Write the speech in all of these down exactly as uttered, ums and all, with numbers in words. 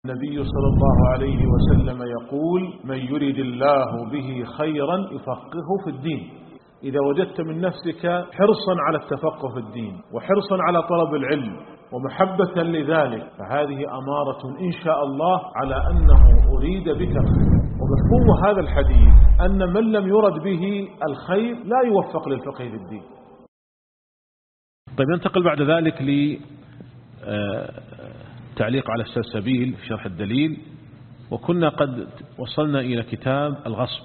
النبي صلى الله عليه وسلم يقول: من يريد الله به خيرا يفقهه في الدين. إذا وجدت من نفسك حرصا على التفقه في الدين وحرصا على طلب العلم ومحبة لذلك، فهذه أمارة إن شاء الله على أنه أريد بك الخير. ومفهوم هذا الحديث أن من لم يرد به الخير لا يوفق للفقه في الدين. طيب، ننتقل بعد ذلك ل تعليق على السلسبيل في شرح الدليل. وكنا قد وصلنا إلى كتاب الغصب.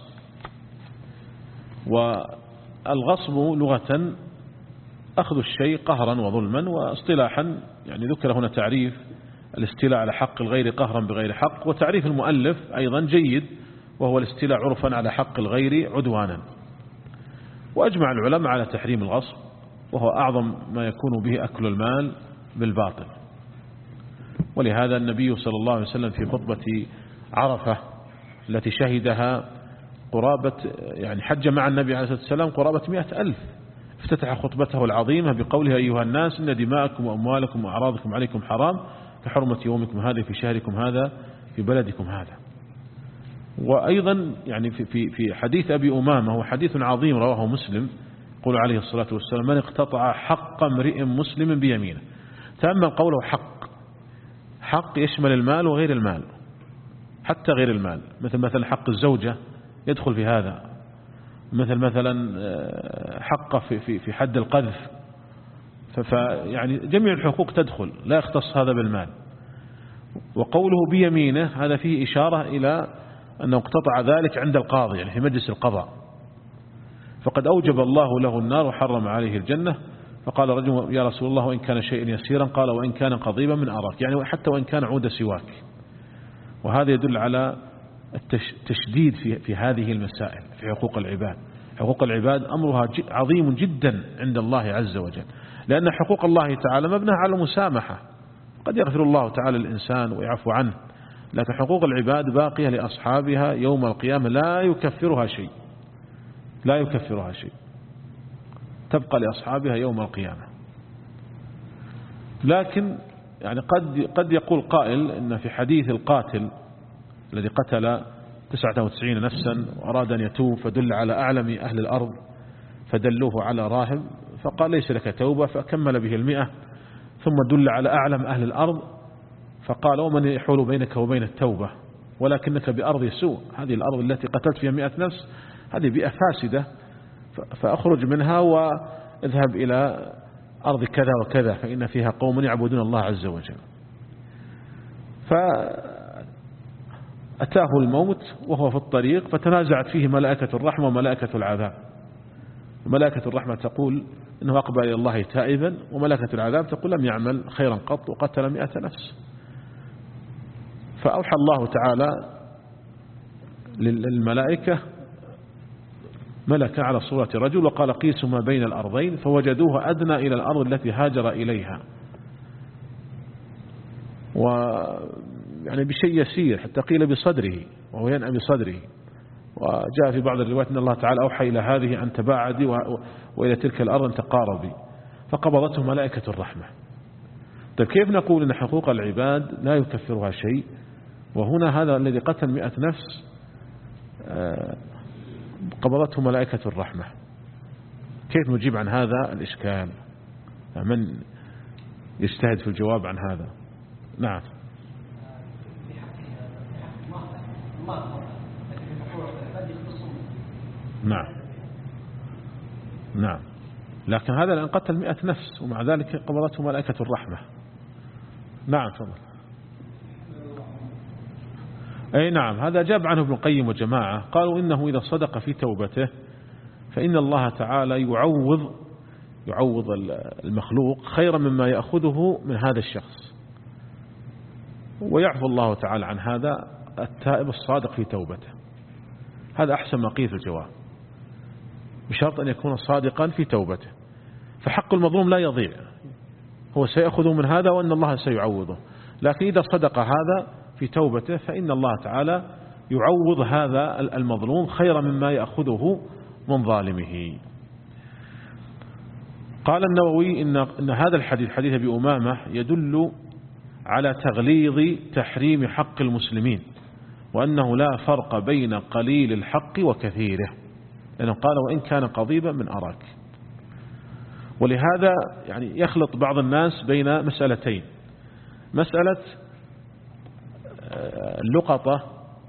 والغصب لغة أخذ الشيء قهرا وظلما، واصطلاحا يعني ذكر هنا تعريف الاستيلاء على حق الغير قهرا بغير حق، وتعريف المؤلف أيضا جيد، وهو الاستيلاء عرفا على حق الغير عدوانا. وأجمع العلماء على تحريم الغصب، وهو أعظم ما يكون به أكل المال بالباطل. ولهذا النبي صلى الله عليه وسلم في خطبة عرفة التي شهدها قرابة يعني حج مع النبي عليه الصلاة والسلام قرابة مئة ألف، افتتح خطبته العظيمة بقوله: أيها الناس، إن دماءكم وأموالكم وأعراضكم عليكم حرام كحرمة يومكم هذا في شهركم هذا في بلدكم هذا. وأيضا يعني في في في حديث أبي أمامة، هو حديث عظيم رواه مسلم، يقول عليه الصلاة والسلام: من اقتطع حق امرئ مسلم بيمينه. تأمل قوله حق. حق يشمل المال وغير المال، حتى غير المال، مثل مثلا حق الزوجة يدخل في هذا، مثل مثلا حق في في في حد القذف. فيعني جميع الحقوق تدخل، لا يختص هذا بالمال. وقوله بيمينه هذا فيه إشارة إلى أنه اقتطع ذلك عند القاضي، يعني في مجلس القضاء. فقد أوجب الله له النار وحرم عليه الجنة. فقال رجل: يا رسول الله، وإن كان شيئا يسيرا؟ قال: وإن كان قضيبا من أراك، يعني حتى وإن كان عود سواك. وهذا يدل على التشديد في في هذه المسائل في حقوق العباد. حقوق العباد أمرها عظيم جدا عند الله عز وجل، لأن حقوق الله تعالى مبناها على المسامحة. قد يغفر الله تعالى الإنسان ويعفو عنه، لكن حقوق العباد باقية لأصحابها يوم القيامة، لا يكفرها شيء، لا يكفرها شيء، تبقى لأصحابها يوم القيامة. لكن يعني قد قد يقول قائل إن في حديث القاتل الذي قتل تسعة وتسعين نفسا وأراد أن يتوب، فدل على أعلم أهل الأرض فدلوه على راهب، فقال: ليس لك توبة، فكمل به المئة. ثم دل على أعلم أهل الأرض فقال: ومن يحول بينك وبين التوبة ولكنك بأرض سوء. هذه الأرض التي قتلت فيها مئة نفس هذه بيئة فاسدة، فأخرج منها واذهب إلى أرض كذا وكذا فإن فيها قوم يعبدون الله عز وجل. فأتاه الموت وهو في الطريق، فتنازعت فيه ملائكة الرحمة وملائكة العذاب. ملائكة الرحمة تقول إنه أقبل إلى الله تائبا، وملائكة العذاب تقول لم يعمل خيرا قط وقتل مئة نفس. فأوحى الله تعالى للملائكة ملك على صورة رجل وقال: قيسوا ما بين الأرضين، فوجدوه أدنى إلى الأرض التي هاجر إليها، ويعني بشيء يسير، حتى قيل بصدره وهو ينأى بصدره. وجاء في بعض الروايات أن الله تعالى أوحى إلى هذه أن تباعدي وإلى تلك الأرض أن تقاربي، فقبضته ملائكة الرحمة. طيب، كيف نقول أن حقوق العباد لا يكفرها شيء، وهنا هذا الذي قتل مئة نفس قبضته ملائكة الرحمة؟ كيف نجيب عن هذا الإشكال؟ من يجتهد في الجواب عن هذا؟ نعم. نعم نعم لكن هذا لأن قتل مئة نفس ومع ذلك قبضته ملائكة الرحمة. نعم تفضل. أي نعم، هذا جاب عنه ابن القيم وجماعة، قالوا إنه إذا صدق في توبته فإن الله تعالى يعوض يعوض المخلوق خيرا مما يأخذه من هذا الشخص، ويعفو الله تعالى عن هذا التائب الصادق في توبته. هذا أحسن ما قيل في الجواب، بشرط أن يكون صادقا في توبته، فحق المظلوم لا يضيع، هو سيأخذ من هذا وأن الله سيعوضه. لكن إذا صدق هذا في توبته فإن الله تعالى يعوض هذا المظلوم خيرا مما يأخذه من ظالمه. قال النووي إن, إن هذا الحديث حديث أبي أمامة يدل على تغليظ تحريم حق المسلمين، وأنه لا فرق بين قليل الحق وكثيره، لأنه قال وإن كان قضيبا من أراك. ولهذا يعني يخلط بعض الناس بين مسألتين: مسألة اللقطة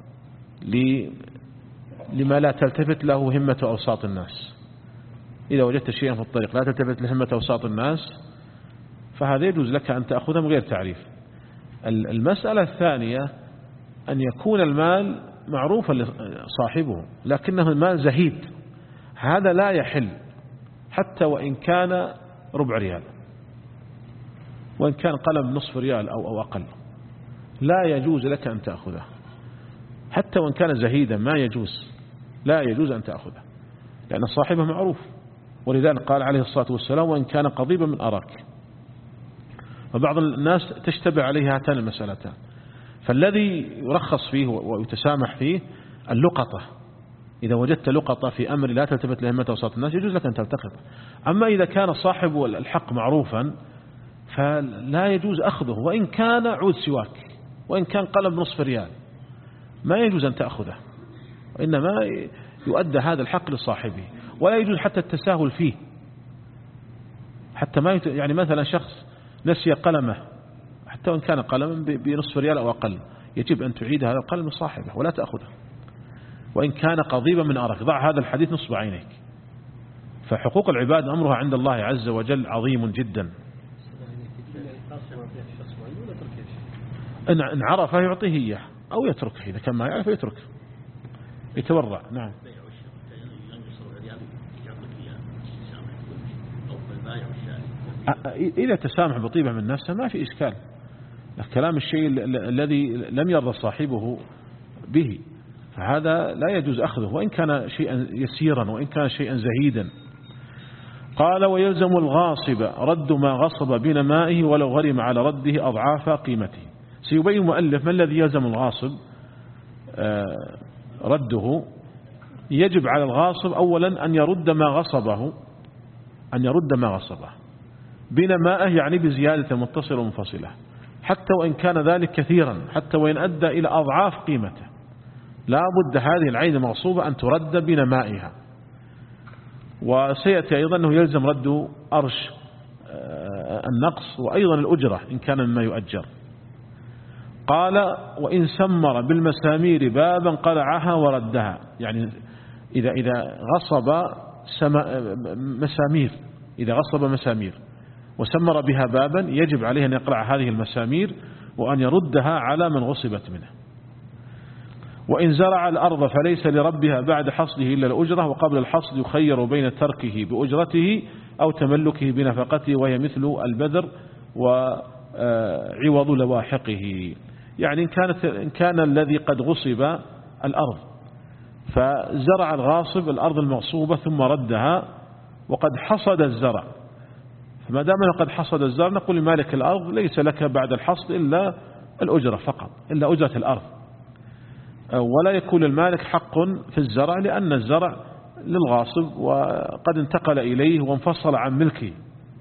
لما لا تلتفت له همة أوساط الناس. إذا وجدت شيئا في الطريق لا تلتفت لهمة أوساط الناس فهذا يجوز لك أن تأخذه من غير تعريف. المسألة الثانية أن يكون المال معروفا لصاحبه لكنه المال زهيد، هذا لا يحل حتى وإن كان ربع ريال، وإن كان قلم نصف ريال أو أو أقل، لا يجوز لك أن تأخذه حتى وإن كان زهيدا، ما يجوز، لا يجوز أن تأخذه لأن صاحبه معروف. ولذلك قال عليه الصلاة والسلام وإن كان قضيبا من أراك. وبعض الناس تشتبه عليه هاتان المسألتان، فالذي يرخص فيه ويتسامح فيه اللقطة. إذا وجدت لقطة في أمر لا تلتفت لهمة أوساط الناس يجوز لك أن تلتقط. أما إذا كان صاحب الحق معروفا فلا يجوز أخذه، وإن كان عود سواك، وإن كان قلم نصف ريال، ما يجوز أن تأخذه، وإنما يؤدى هذا الحق لصاحبه. ولا يجوز حتى التساهل فيه، حتى ما يت... يعني مثلا شخص نسي قلمه حتى وإن كان قلما بنصف ريال أو أقل، يجب أن تعيد هذا القلم لصاحبه ولا تأخذه وإن كان قضيبا من أرك. ضع هذا الحديث نصب عينيك. فحقوق العباد أمرها عند الله عز وجل عظيم جدا. إن عرفه يعطيه إياه أو يتركه، إذا كان ما يعرف يتركه يتورع. نعم. إذا تسامح بطيبة من نفسه ما في إشكال. كلام الشيء الذي لم يرضى صاحبه به فهذا لا يجوز أخذه وإن كان شيئا يسيرا وإن كان شيئا زهيدا. قال ويلزم الغاصب رد ما غصب بنمائه ولو غرم على رده أضعاف قيمته. سيبين المؤلف ما الذي يلزم الغاصب رده. يجب على الغاصب أولا أن يرد ما غصبه أن يرد ما غصبه بنمائه، يعني بزيادة متصلة ومنفصلة، حتى وإن كان ذلك كثيرا، حتى وإن أدى إلى أضعاف قيمته، لا بد هذه العين المغصوبة أن ترد بنمائها. وسيأتي أيضا أنه يلزم رد أرش النقص وأيضا الأجرة إن كان مما يؤجر. قال وإن سمر بالمسامير بابا قلعها وردها، يعني إذا إذا غصب مسامير إذا غصب مسامير وسمر بها بابا يجب عليه أن يقلع هذه المسامير وأن يردها على من غصبت منه. وإن زرع الأرض فليس لربها بعد حصده إلا الأجرة، وقبل الحصد يخير بين تركه بأجرته أو تملكه بنفقته، وهي مثل البذر وعوض لواحقه. يعني إن, كانت إن كان الذي قد غصب الأرض فزرع الغاصب الأرض المغصوبة ثم ردها وقد حصد الزرع، فما دام قد حصد الزرع نقول لمالك الأرض ليس لك بعد الحصد إلا الأجرة فقط، إلا أجرة الأرض، ولا يكون المالك حق في الزرع لأن الزرع للغاصب وقد انتقل إليه وانفصل عن ملكه.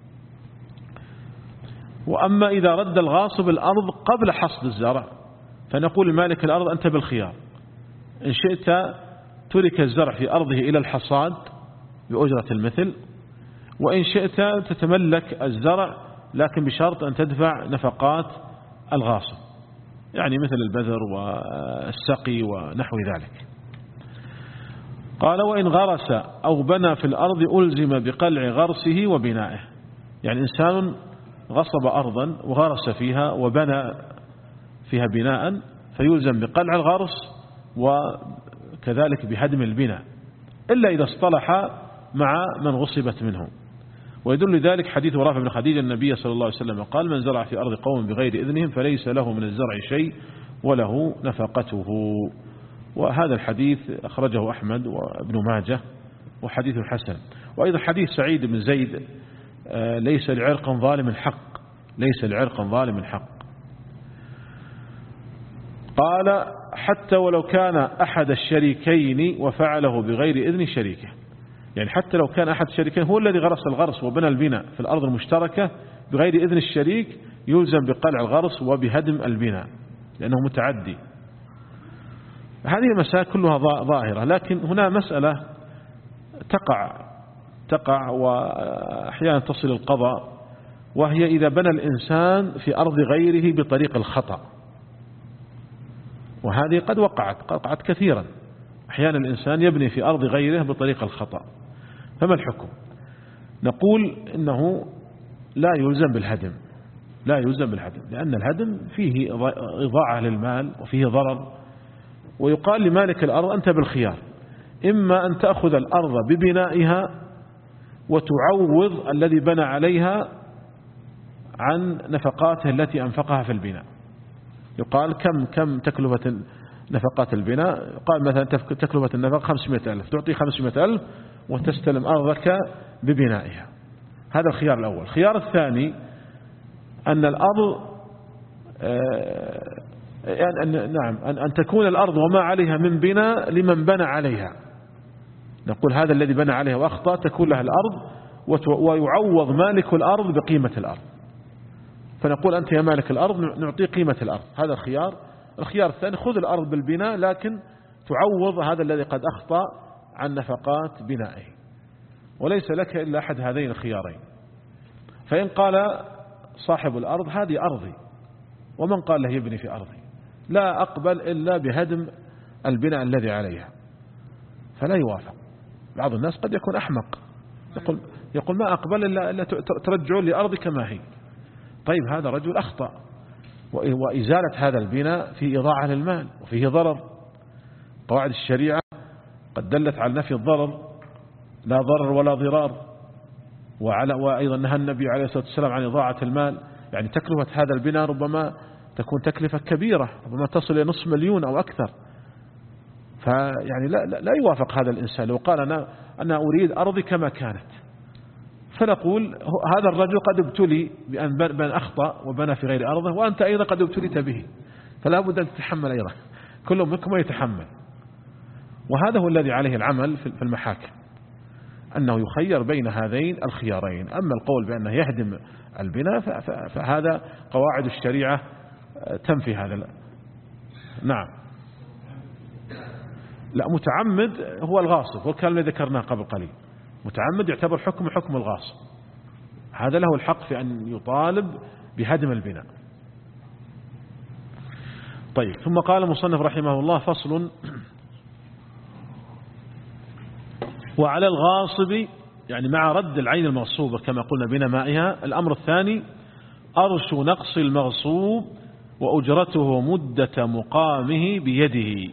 وأما إذا رد الغاصب الأرض قبل حصد الزرع فنقول لمالك الأرض أنت بالخيار، إن شئت ترك الزرع في أرضه إلى الحصاد بأجرة المثل، وإن شئت تتملك الزرع لكن بشرط أن تدفع نفقات الغاصب، يعني مثل البذر والسقي ونحو ذلك. قال وإن غرس أو بنى في الأرض ألزم بقلع غرسه وبنائه، يعني إنسان غصب أرضا وغرس فيها وبنى فيها بناء فيلزم بقلع الغرس وكذلك بهدم البناء، إلا إذا اصطلح مع من غصبت منه. ويدل ذلك حديث رافع بن خديجة النبي صلى الله عليه وسلم قال من زرع في أرض قوم بغير إذنهم فليس له من الزرع شيء وله نفقته. وهذا الحديث أخرجه أحمد وابن ماجه وحديث حسن. وأيضا حديث سعيد بن زيد ليس لعرق ظالم الحق ليس لعرق ظالم الحق. قال حتى ولو كان أحد الشريكين وفعله بغير إذن شريكه، يعني حتى لو كان أحد الشريكين هو الذي غرس الغرس وبنى البناء في الأرض المشتركة بغير إذن الشريك يلزم بقلع الغرس وبهدم البناء لأنه متعدي. هذه المسائل كلها ظاهرة، لكن هنا مسألة تقع تقع وأحيانا تصل القضاء، وهي إذا بنى الإنسان في أرض غيره بطريق الخطأ، وهذه قد وقعت وقعت كثيرا. أحيانا الإنسان يبني في أرض غيره بطريق الخطأ، فما الحكم؟ نقول إنه لا يلزم بالهدم، لا يلزم بالهدم، لأن الهدم فيه إضاعة للمال وفيه ضرر. ويقال لمالك الأرض أنت بالخيار، إما أن تأخذ الأرض ببنائها وتعوض الذي بنى عليها عن نفقاته التي أنفقها في البناء. يقال كم كم تكلفة نفقات البناء؟ قال مثلا تكلفة النفق خمسمائة ألف، تعطي خمسمائة ألف وتستلم أرضك ببنائها. هذا الخيار الأول. الخيار الثاني أن الأرض يعني أن نعم أن, أن تكون الأرض وما عليها من بناء لمن بنى عليها. نقول هذا الذي بنى عليها وأخطأ تكون له الأرض ويعوض مالك الأرض بقيمة الأرض. فنقول أنت يا مالك الأرض نعطي قيمة الأرض. هذا الخيار. الخيار الثاني خذ الأرض بالبناء لكن تعوض هذا الذي قد أخطأ عن نفقات بنائه، وليس لك إلا أحد هذين الخيارين. فإن قال صاحب الأرض هذه أرضي ومن قال له يبني في أرضي، لا أقبل إلا بهدم البناء الذي عليها، فلا يوافق. بعض الناس قد يكون أحمق يقول, يقول ما أقبل إلا, إلا ترجعون لأرضي كما هي. طيب هذا رجل أخطأ، وإزالة هذا البناء في إضاعة للمال وفيه ضرر. قواعد الشريعة قد دلت على نفي الضرر، لا ضرر ولا ضرار. وعلى وأيضا نهى النبي عليه الصلاة والسلام عن إضاعة المال، يعني تكلفة هذا البناء ربما تكون تكلفة كبيرة، ربما تصل إلى نصف مليون أو أكثر. فيعني لا, لا, لا يوافق هذا الإنسان لو قال أنا, أنا أريد أرضي كما كانت. فنقول هذا الرجل قد ابتلي بأن بن أخطأ وبنى في غير أرضه، وأنت أيضا قد ابتليت به، فلا بد أن تتحمل أيضا، كل منكم يتحمل. وهذا هو الذي عليه العمل في المحاكم، أنه يخير بين هذين الخيارين. أما القول بأنه يهدم البناء فهذا قواعد الشريعة تنفي هذا. نعم. لا، متعمد هو الغاصب، هو الكلام الذي ذكرناه قبل قليل. متعمد يعتبر حكم حكم الغاصب، هذا له الحق في أن يطالب بهدم البناء. طيب، ثم قال المصنف رحمه الله: فصل: وعلى الغاصب، يعني مع رد العين المغصوبة كما قلنا بنمائها، الأمر الثاني أرش نقص المغصوب وأجرته مدة مقامه بيده.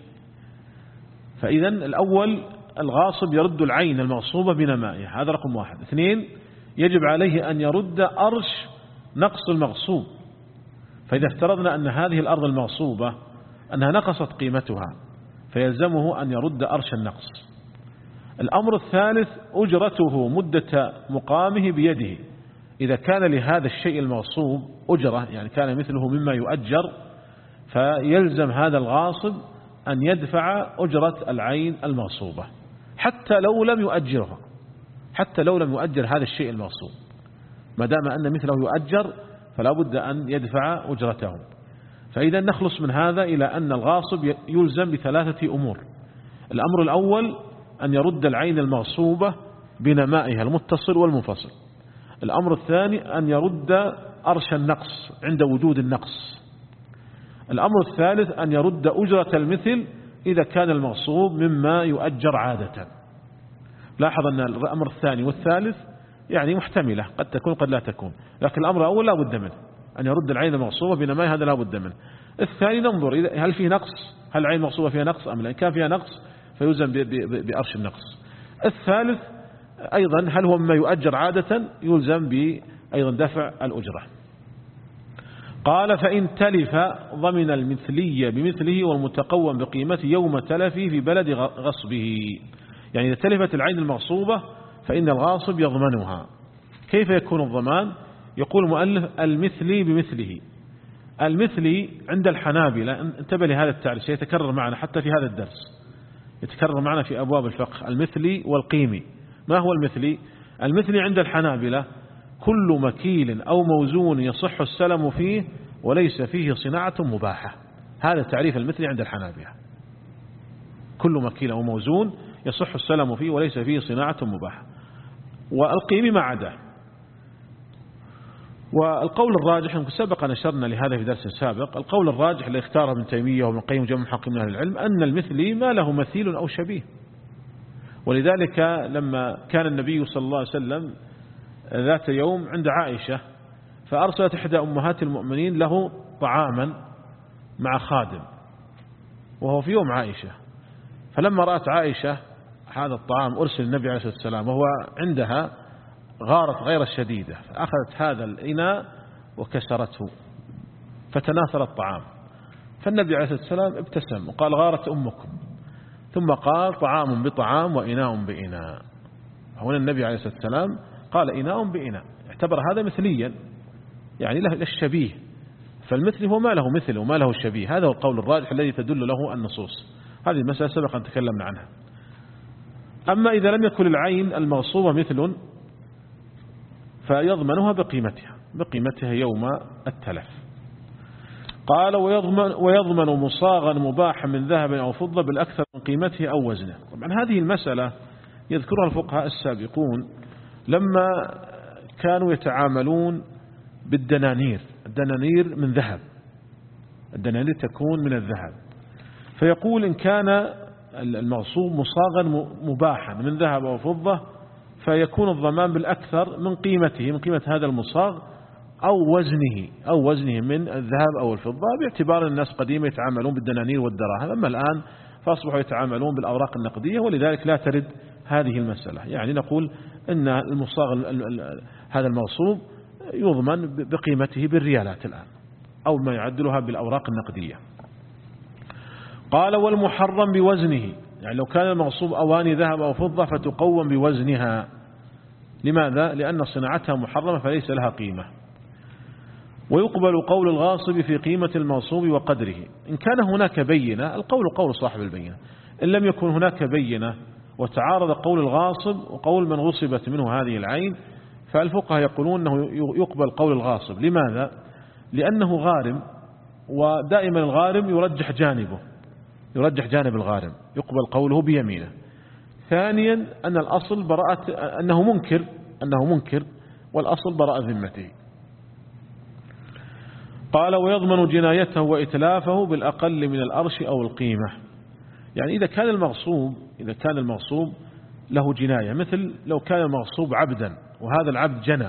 فإذا الأول الغاصب يرد العين المغصوبة بنمائها، هذا رقم واحد. اثنين، يجب عليه أن يرد أرش نقص المغصوب. فإذا افترضنا أن هذه الأرض المغصوبة أنها نقصت قيمتها فيلزمه أن يرد أرش النقص. الأمر الثالث أجرته مدة مقامه بيده. إذا كان لهذا الشيء المغصوب أجرة، يعني كان مثله مما يؤجر، فيلزم هذا الغاصب أن يدفع أجرة العين المغصوبة حتى لو لم يؤجرها، حتى لو لم يؤجر هذا الشيء المغصوب، ما دام أن مثله يؤجر فلا بد أن يدفع أجرته. فإذا نخلص من هذا إلى أن الغاصب يلزم بثلاثة أمور. الأمر الأول أن يرد العين المغصوبة بنمائها المتصل والمنفصل. الأمر الثاني أن يرد أرش النقص عند وجود النقص. الأمر الثالث أن يرد أجرة المثل إذا كان المغصوب مما يؤجر عادة. لاحظ أن الأمر الثاني والثالث يعني محتملة، قد تكون قد لا تكون، لكن الأمر الأول لا بد منه، أن يرد العين المغصوبة بنمائها، هذا لا بد منه. الثاني ننظر هل فيه نقص، هل العين المغصوبة فيها نقص أم لا. إن كان فيها نقص فيلزم بأرش النقص. الثالث أيضا هل هو مما يؤجر عادة، يلزم بأيضا دفع الأجرة. قال: فإن تلف ضمن المثلية بمثله والمتقوم بقيمته يوم تلفه في بلد غصبه. يعني إذا تلفت العين المغصوبة فإن الغاصب يضمنها. كيف يكون الضمان؟ يقول المؤلف: المثلي بمثله. المثلي عند الحنابلة، انتبه لهذا التعريف سيتكرر معنا حتى في هذا الدرس، يتكرر معنا في أبواب الفقه، المثلي والقيمي. ما هو المثلي؟ المثلي عند الحنابلة كل مكيل أو موزون يصح السلم فيه وليس فيه صناعة مباحة. هذا تعريف المثل عند الحنابلة. كل مكيل أو موزون يصح السلم فيه وليس فيه صناعة مباحة، والقيم ما عداه. والقول الراجح، سبق نشرنا لهذا في درس سابق، القول الراجح اللي اختاره ابن تيمية وابن القيم وجمع حق من أهل العلم أن المثلي ما له مثيل أو شبيه. ولذلك لما كان النبي صلى الله عليه وسلم ذات يوم عند عائشة، فأرسلت إحدى أمهات المؤمنين له طعاما مع خادم وهو في يوم عائشة، فلما رأت عائشة هذا الطعام أرسل النبي عليه الصلاة والسلام وهو عندها غارت غير شديدة، فأخذت هذا الإناء وكسرته فتناثر الطعام، فالنبي عليه الصلاة والسلام ابتسم وقال غارت أمكم، ثم قال طعام بطعام وإناء بإناء. هنا النبي عليه الصلاة والسلام قال إناء بإناء، اعتبر هذا مثليا يعني له الشبيه، فالمثل هو ما له مثل وما له شبيه. هذا هو القول الراجح الذي تدل له النصوص. هذه المسألة سبق أن تكلمنا عنها. أما إذا لم يكن العين المغصوبة مثل فيضمنها بقيمتها بقيمتها يوم التلف. قال ويضمن, ويضمن مصاغا مباحا من ذهب أو فضة بالأكثر من قيمته أو وزنه. طبعا هذه المسألة يذكرها الفقهاء السابقون لما كانوا يتعاملون بالدنانير. الدنانير من ذهب، الدنانير تكون من الذهب، فيقول إن كان المغصوب مصاغا مباحا من ذهب أو فضة فيكون الضمان بالأكثر من قيمته من قيمة هذا المصاغ أو وزنه أو وزنه من الذهب أو الفضة، باعتبار الناس قديمة يتعاملون بالدنانير والدراهم، أما الآن فأصبحوا يتعاملون بالأوراق النقدية، ولذلك لا ترد هذه المسألة. يعني نقول إن المصاغ هذا المغصوب يضمن بقيمته بالريالات الآن أو ما يعدلها بالأوراق النقدية. قال والمحرم بوزنه، يعني لو كان المغصوب أواني ذهب أو فضة فتقوم بوزنها. لماذا؟ لأن صناعتها محرمة فليس لها قيمة. ويقبل قول الغاصب في قيمة المغصوب وقدره إن كان هناك بينة، القول قول صاحب البينة. إن لم يكن هناك بينة وتعارض قول الغاصب وقول من غصبت منه هذه العين، فالفقهاء يقولون أنه يقبل قول الغاصب. لماذا؟ لأنه غارم، ودائما الغارم يرجح جانبه يرجح جانب الغارم، يقبل قوله بيمينه. ثانيا أن الأصل براءة أنه منكر أنه منكر والأصل براءة ذمته. قال ويضمن جنايته وإتلافه بالأقل من الأرش أو القيمة. يعني إذا كان المغصوب إذا كان المغصوب له جناية، مثل لو كان المغصوب عبدا وهذا العبد جنى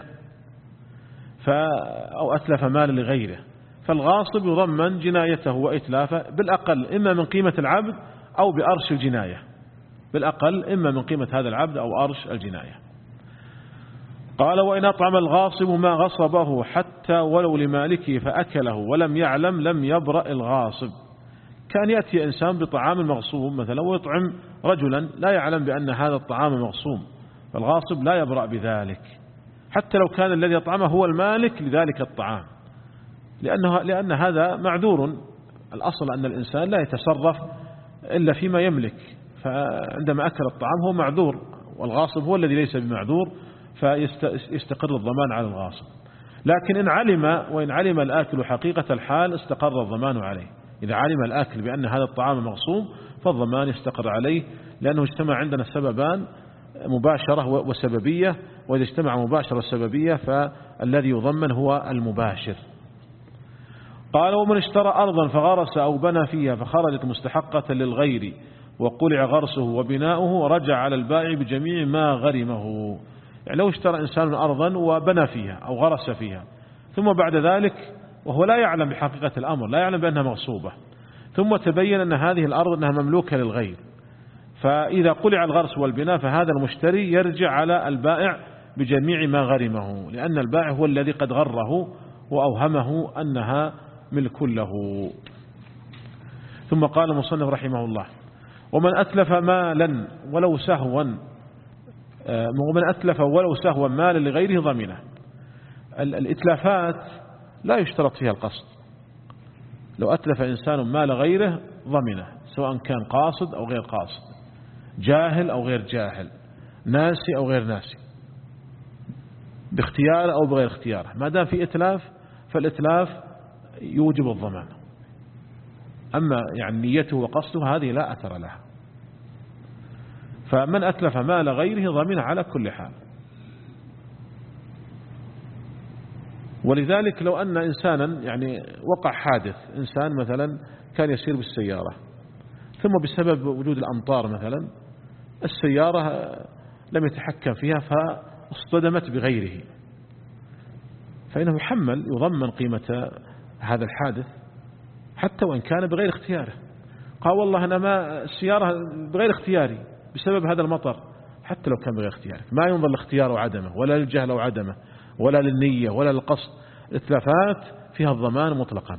أو أتلف مال لغيره، فالغاصب يضمن جنايته وإتلافه بالأقل إما من قيمة العبد أو بأرش الجناية، بالأقل إما من قيمة هذا العبد أو أرش الجناية. قال وإن أطعم الغاصب ما غصبه حتى ولو لمالكه فأكله ولم يعلم لم يبرأ الغاصب. كان يأتي إنسان بطعام مغصوب مثلا ويطعم رجلا لا يعلم بأن هذا الطعام مغصوب، فالغاصب لا يبرأ بذلك حتى لو كان الذي يطعمه هو المالك لذلك الطعام، لأنه لأن هذا معذور. الأصل أن الإنسان لا يتصرف إلا فيما يملك، فعندما أكل الطعام هو معذور، والغاصب هو الذي ليس بمعذور، فيستقر الضمان على الغاصب. لكن إن علم وإن علم الآكل حقيقة الحال استقر الضمان عليه. إذا علم الآكل بأن هذا الطعام مغصوب فالضمان يستقر عليه، لأنه اجتمع عندنا السببان مباشرة وسببية، وإذا اجتمع مباشرة وسببية فالذي يضمن هو المباشر. قال ومن اشترى أرضا فغرس أو بنى فيها فخرجت مستحقة للغير وقلع غرسه وبناؤه رجع على البائع بجميع ما غرمه. يعني لو اشترى إنسان أرضا وبنى فيها أو غرس فيها ثم بعد ذلك وهو لا يعلم بحقيقة الأمر، لا يعلم بأنها مغصوبة، ثم تبين أن هذه الأرض أنها مملوكة للغير، فإذا قلع الغرس والبناء فهذا المشتري يرجع على البائع بجميع ما غرمه، لأن البائع هو الذي قد غره وأوهمه أنها ملك له. ثم قال المصنف رحمه الله ومن أتلف مالا ولو سهوا ومن أتلف ولو سهوا مالا لغيره ضمنه. الإتلافات لا يشترط فيها القصد، لو أتلف إنسان مال غيره ضمنه، سواء كان قاصد أو غير قاصد، جاهل أو غير جاهل، ناسي أو غير ناسي، باختياره أو بغير اختياره، ما دام في إتلاف فالإتلاف يوجب الضمان. أما يعني نيته وقصده هذه لا أثر لها. فمن أتلف مال غيره ضمن على كل حال. ولذلك لو أن إنسانا يعني وقع حادث، إنسان مثلا كان يسير بالسيارة ثم بسبب وجود الأمطار مثلا السيارة لم يتحكم فيها فاصطدمت بغيره، فإنه يحمل يضمن قيمة هذا الحادث حتى وإن كان بغير اختياره. قال والله أنا ما السيارة بغير اختياري بسبب هذا المطر، حتى لو كان بغير اختيارك ما ينظر لاختيار وعدمه ولا للجهل وعدمه ولا للنية ولا للقصد، الإتلافات فيها الضمان مطلقا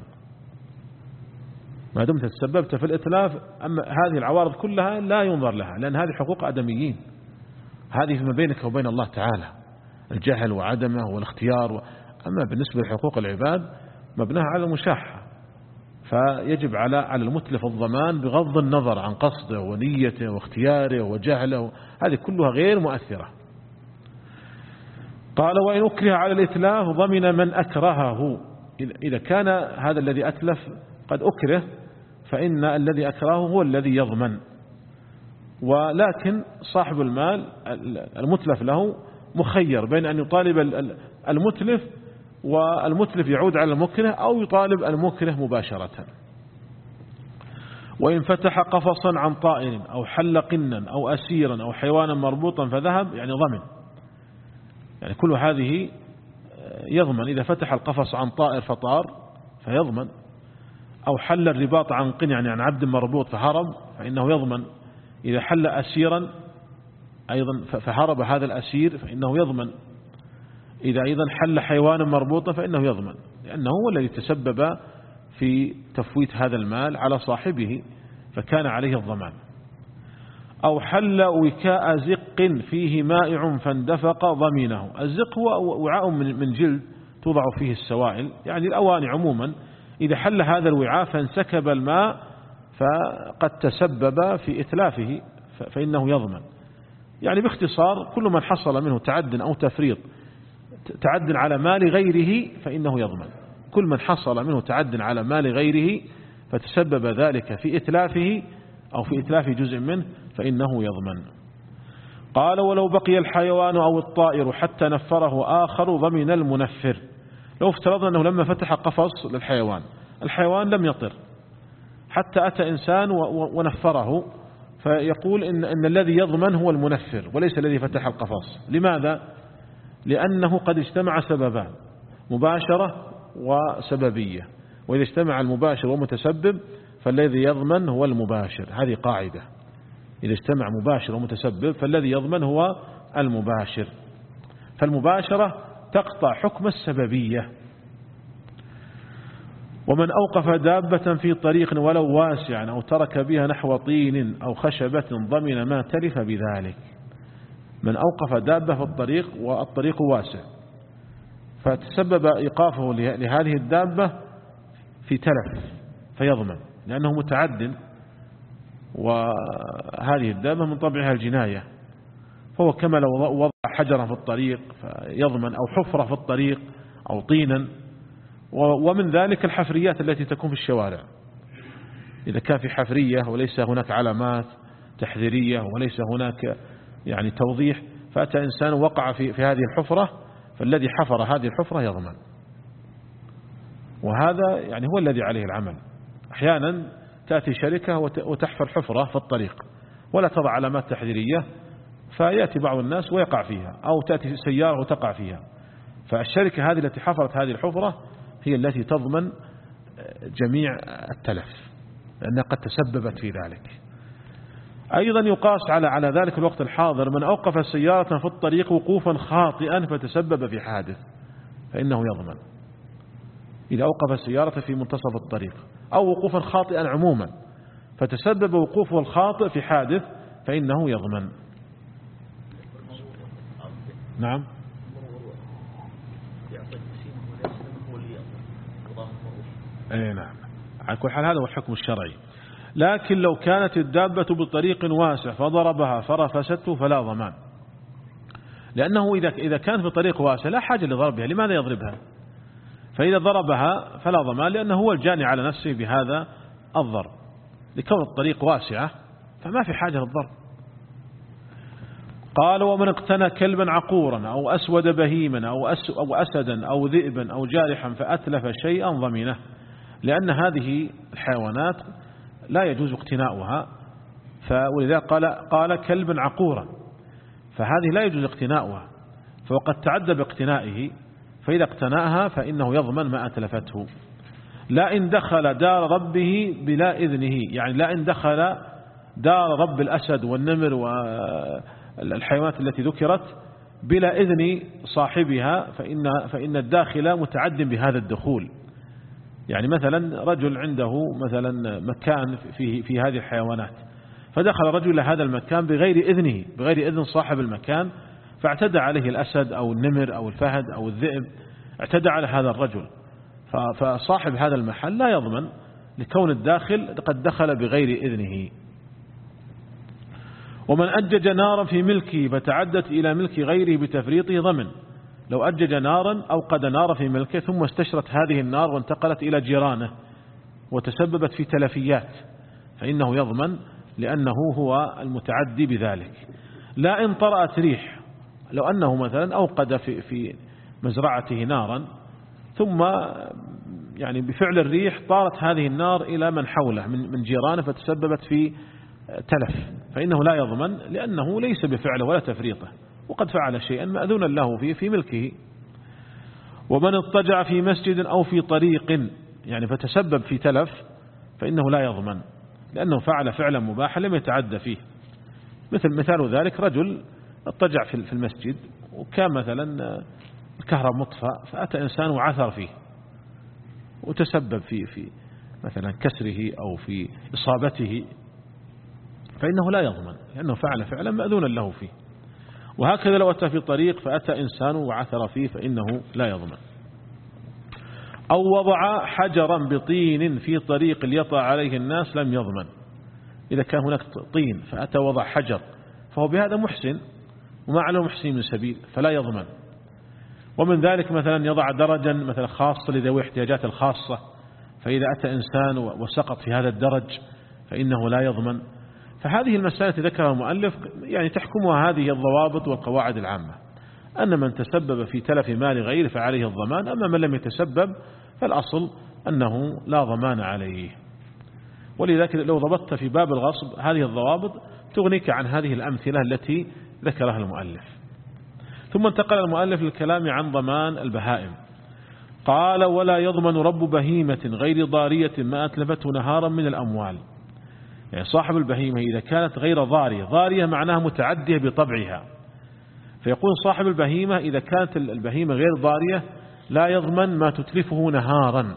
ما دمت تسببت في الإتلاف. أما هذه العوارض كلها لا ينظر لها، لأن هذه حقوق آدميين، هذه فيما بينك وبين الله تعالى، الجهل وعدمه والاختيار. أما بالنسبة لحقوق العباد مبناها على المشاحة، فيجب على على المتلف الضمان بغض النظر عن قصده ونيته واختياره وجهله، هذه كلها غير مؤثرة. قال وإن أكره على الإتلاف ضمن من أكرهه. إذا كان هذا الذي أتلف قد أكره فإن الذي أكرهه هو الذي يضمن، ولكن صاحب المال المتلف له مخير بين أن يطالب المتلف والمتلف يعود على المكره أو يطالب المكره مباشرة. وإن فتح قفصا عن طائر أو حل قنا أو أسيرا أو حيوانا مربوطا فذهب يعني ضمن، يعني كل هذه يضمن. إذا فتح القفص عن طائر فطار فيضمن، أو حل الرباط عن قن يعني عن عبد مربوط فهرب فإنه يضمن. إذا حل أسيرا أيضا فهرب هذا الأسير فإنه يضمن. إذا أيضا حل حيوانا مربوطا فإنه يضمن، لأنه هو الذي تسبب في تفويت هذا المال على صاحبه فكان عليه الضمان. أو حل وكاء زق فيه مائع فاندفق ضمينه. الزق هو وعاء من جلد توضع فيه السوائل، يعني الأواني عموما. إذا حل هذا الوعاء فانسكب الماء فقد تسبب في إتلافه فإنه يضمن. يعني باختصار كل من حصل منه تعد أو تفريط تعد على مال غيره فإنه يضمن. كل من حصل منه تعد على مال غيره فتسبب ذلك في إتلافه أو في إتلاف جزء منه فإنه يضمن. قال ولو بقي الحيوان أو الطائر حتى نفره آخر ضمن المنفر. لو افترضنا أنه لما فتح قفص للحيوان الحيوان لم يطر حتى أتى إنسان ونفره، فيقول إن, إن الذي يضمن هو المنفر وليس الذي فتح القفص. لماذا؟ لأنه قد اجتمع سببان، مباشرة وسببية، وإذا اجتمع المباشر ومتسبب فالذي يضمن هو المباشر. هذه قاعدة، إذا اجتمع مباشر ومتسبب فالذي يضمن هو المباشر. فالمباشرة تقطع حكم السببية. ومن أوقف دابة في طريق ولو واسع أو ترك بها نحو طين أو خشبة ضمن ما تلف بذلك. من أوقف دابة في الطريق والطريق واسع فتسبب إيقافه لهذه الدابة في تلف فيضمن، لأنه متعد وهذه الدابة من طبعها الجناية، فهو كما لو وضع حجرا في الطريق فيضمن، أو حفرة في الطريق أو طينا. ومن ذلك الحفريات التي تكون في الشوارع، إذا كان في حفرية وليس هناك علامات تحذيرية وليس هناك يعني توضيح، فأتى إنسان وقع في, في هذه الحفرة فالذي حفر هذه الحفرة يضمن. وهذا يعني هو الذي عليه العمل. أحيانا تأتي شركة وتحفر حفرة في الطريق ولا تضع علامات تحذيرية، فيأتي بعض الناس ويقع فيها، أو تأتي سيارة وتقع فيها، فالشركة هذه التي حفرت هذه الحفرة هي التي تضمن جميع التلف لأنها قد تسببت في ذلك. أيضا يقاس على على ذلك الوقت الحاضر من أوقف سيارة في الطريق وقوفا خاطئا فتسبب في حادث فإنه يضمن. إذا أوقف السيارة في منتصف الطريق أو وقوفا خاطئا عموما فتسبب وقوفه الخاطئ في حادث فإنه يضمن. نعم. أي نعم، على كل حال هذا هو الحكم الشرعي. لكن لو كانت الدابة بطريق واسع فضربها فرفسته فلا ضمان، لأنه إذا إذا كان في طريق واسع لا حاجة لضربها، لماذا يضربها؟ فإذا ضربها فلا ضمان، لأنه هو الجاني على نفسه بهذا الضرب، لكون الطريق واسعة فما في حاجة للضرب. قال ومن اقتنى كلبا عقورا أو أسود بهيما أو, أس أو أسدا أو ذئبا أو جارحا فأتلف شيئا ضمنه، لأن هذه الحيوانات لا يجوز اقتناؤها، ولذا قال, قال كلبا عقورا، فهذه لا يجوز اقتناؤها، فوقد تعدى باقتنائه، فإذا اقتناها فإنه يضمن ما أتلفته. لا إن دخل دار ربه بلا إذنه، يعني لا إن دخل دار رب الأسد والنمر والحيوانات التي ذكرت بلا إذن صاحبها، فإن, فإن الداخل متعد بهذا الدخول. يعني مثلا رجل عنده مثلا مكان في, في هذه الحيوانات، فدخل رجل إلى هذا المكان بغير إذنه، بغير إذن صاحب المكان، فاعتدى عليه الأسد أو النمر أو الفهد أو الذئب، اعتدى على هذا الرجل، فصاحب هذا المحل لا يضمن لكون الداخل قد دخل بغير إذنه. ومن أجج نارا في ملكه فتعدت إلى ملك غيره بتفريطه ضمن. لو أجج نارا أو قد نار في ملكه ثم استشرت هذه النار وانتقلت إلى جيرانه وتسببت في تلفيات فإنه يضمن، لأنه هو المتعدي بذلك. لا إن طرأت ريح، لو أنه مثلا أوقد في, في مزرعته نارا ثم يعني بفعل الريح طارت هذه النار إلى من حوله من جيرانه فتسببت في تلف، فإنه لا يضمن، لأنه ليس بفعله ولا تفريطه، وقد فعل شيئا مأذونا له فيه في ملكه. ومن اضطجع في مسجد أو في طريق يعني فتسبب في تلف فإنه لا يضمن، لأنه فعل فعلا مباحا لم يتعدى فيه. مثل مثال ذلك رجل اضطجع في المسجد وكان مثلا الكهرباء مطفى، فأتى إنسان وعثر فيه وتسبب في في مثلا كسره أو في إصابته، فإنه لا يضمن، لأنه فعل فعلا مأذونا له فيه. وهكذا لو أتى في طريق فأتى إنسان وعثر فيه فإنه لا يضمن. أو وضع حجرا بطين في طريق ليطع عليه الناس لم يضمن. إذا كان هناك طين فأتى وضع حجر فهو بهذا محسن وما عليه محسن من سبيل فلا يضمن. ومن ذلك مثلا يضع درجا مثلا خاصة لذوي احتياجات الخاصة، فإذا أتى إنسان وسقط في هذا الدرج فإنه لا يضمن. فهذه المسألة ذكرها المؤلف يعني تحكمها هذه الضوابط والقواعد العامة، أن من تسبب في تلف مال غيره فعليه الضمان، أما من لم يتسبب فالأصل أنه لا ضمان عليه. ولذلك لو ضبطت في باب الغصب هذه الضوابط تغنيك عن هذه الأمثلة التي ذكرها المؤلف. ثم انتقل المؤلف للكلام عن ضمان البهائم. قال ولا يضمن رب بهيمة غير ضارية ما أتلفته نهارا من الأموال. يعني صاحب البهيمة إذا كانت غير ضارية، ضارية معناها متعدية بطبعها، فيقول صاحب البهيمة إذا كانت البهيمة غير ضارية لا يضمن ما تتلفه نهارا،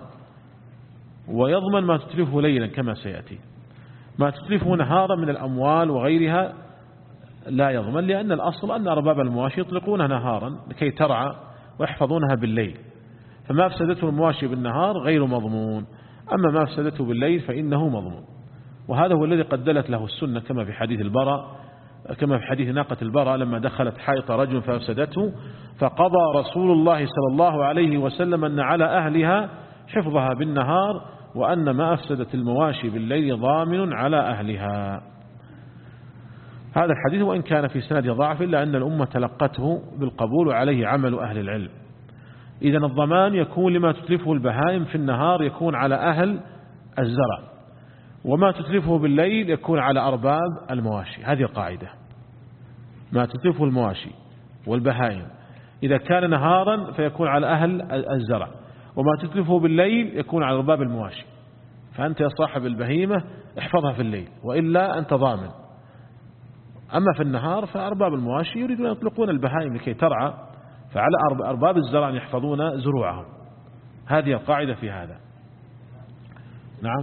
ويضمن ما تتلفه ليلا كما سيأتي. ما تتلفه نهارا من الأموال وغيرها لا يضمن، لأن الأصل أن أرباب المواشي يطلقونها نهارا لكي ترعى ويحفظونها بالليل، فما أفسدته المواشي بالنهار غير مضمون، أما ما أفسدته بالليل فإنه مضمون. وهذا هو الذي قد دلت له السنة كما في حديث البراء، كما في حديث ناقة البراء لما دخلت حائط رجل فأفسدته فقضى رسول الله صلى الله عليه وسلم أن على أهلها حفظها بالنهار، وأن ما أفسدت المواشي بالليل ضامن على أهلها. هذا الحديث وإن كان في سند ضعف إلا أن الأمة تلقته بالقبول وعليه عمل أهل العلم. إذن الضمان يكون لما تتلفه البهائم في النهار يكون على أهل الزرع، وما تتلفه بالليل يكون على أرباب المواشي. هذه القاعدة، ما تتلفه المواشي والبهائم إذا كان نهارا فيكون على أهل الزرع، وما تتلفه بالليل يكون على أرباب المواشي. فأنت يا صاحب البهيمة احفظها في الليل وإلا أنت ضامن. أما في النهار فأرباب المواشي يريدون أن يطلقون البهائم لكي ترعى، فعلى أرباب الزرع يحفظون زروعهم. هذه القاعدة في هذا. نعم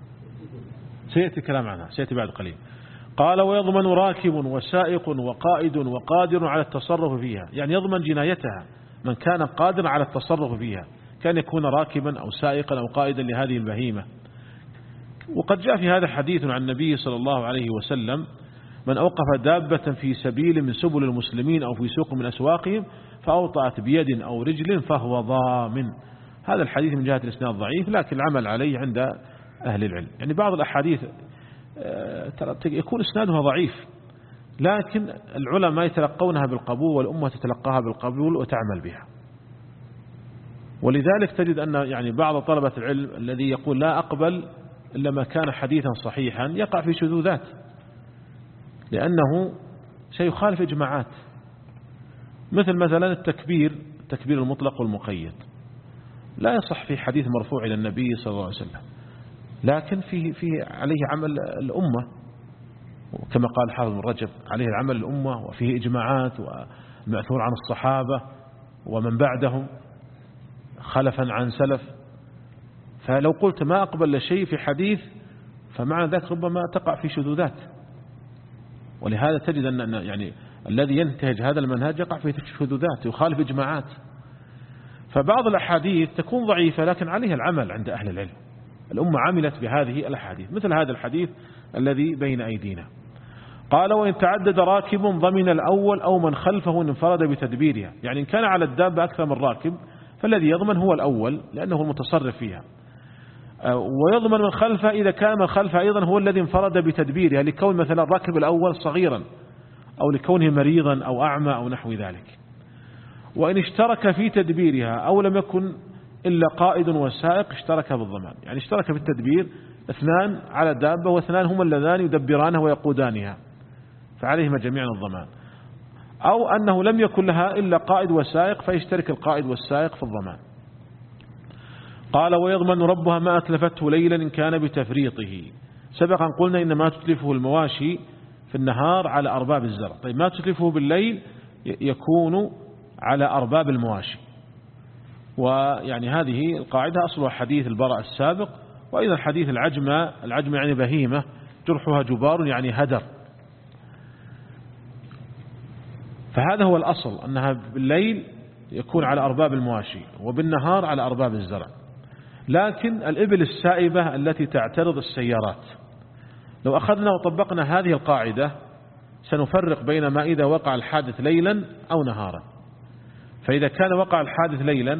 سيأتي كلام عنها، سيأتي بعد قليل. قال ويضمن راكب وسائق وقائد وقادر على التصرف فيها، يعني يضمن جنايتها من كان قادر على التصرف فيها، كان يكون راكبا أو سائقا أو قائدا لهذه البهيمة. وقد جاء في هذا حديث عن النبي صلى الله عليه وسلم من أوقف دابة في سبيل من سبل المسلمين أو في سوق من أسواقهم فأوطأت بيد أو رجل فهو ضامن. هذا الحديث من جهة الإسناد ضعيف، لكن العمل عليه عند أهل العلم. يعني بعض الأحاديث يكون إسنادها ضعيف، لكن العلماء يتلقونها بالقبول والأمة تتلقاها بالقبول وتعمل بها. ولذلك تجد أن يعني بعض طلبة العلم الذي يقول لا أقبل إلا ما كان حديثا صحيحا يقع في شذوذات، لأنه سيخالف إجماعات، مثل مثلا التكبير التكبير المطلق والمقيد لا يصح في حديث مرفوع إلى النبي صلى الله عليه وسلم، لكن فيه, فيه عليه عمل الأمة، كما قال حافظ بن رجب عليه العمل الأمة، وفيه إجماعات ومأثور عن الصحابة ومن بعدهم خلفا عن سلف. فلو قلت ما أقبل شيء في حديث فمعنى ذلك ربما تقع في شذوذات، ولهذا تجد أن يعني الذي ينتهج هذا المنهج يقع في شذوذات يخالف إجماعات. فبعض الأحاديث تكون ضعيفة لكن عليها العمل عند أهل العلم، الأمة عملت بهذه الأحاديث، مثل هذا الحديث الذي بين أيدينا. قال وإن تعدد راكب ضمن الأول أو من خلفه إن انفرد بتدبيرها، يعني إن كان على الدابة أكثر من راكب فالذي يضمن هو الأول لأنه المتصرف فيها، ويضمن من خلفه إذا كان من خلفه أيضا هو الذي انفرد بتدبيرها، لكون مثلا الراكب الأول صغيرا أو لكونه مريضا أو أعمى أو نحو ذلك. وإن اشترك في تدبيرها أو لم يكن إلا قائد وسائق اشترك بالضمان، يعني اشترك في التدبير اثنان على الدابة واثنان هم اللذان يدبرانها ويقودانها فعليهما جميعا الضمان، أو أنه لم يكن لها إلا قائد وسائق فيشترك القائد والسائق في الضمان. قال ويضمن ربها ما أتلفته ليلا إن كان بتفريطه. سبقا قلنا إن ما تتلفه المواشي في النهار على أرباب الزرع، طيب ما تتلفه بالليل يكون على أرباب المواشي. ويعني هذه القاعدة أصلها حديث البراء السابق، وأيضا حديث العجمة، العجمة يعني بهيمة جرحها جبار يعني هدر. فهذا هو الأصل أنها بالليل يكون على أرباب المواشي وبالنهار على أرباب الزرع. لكن الإبل السائبة التي تعترض السيارات، لو أخذنا وطبقنا هذه القاعدة سنفرق بين ما إذا وقع الحادث ليلا أو نهارا. فإذا كان وقع الحادث ليلا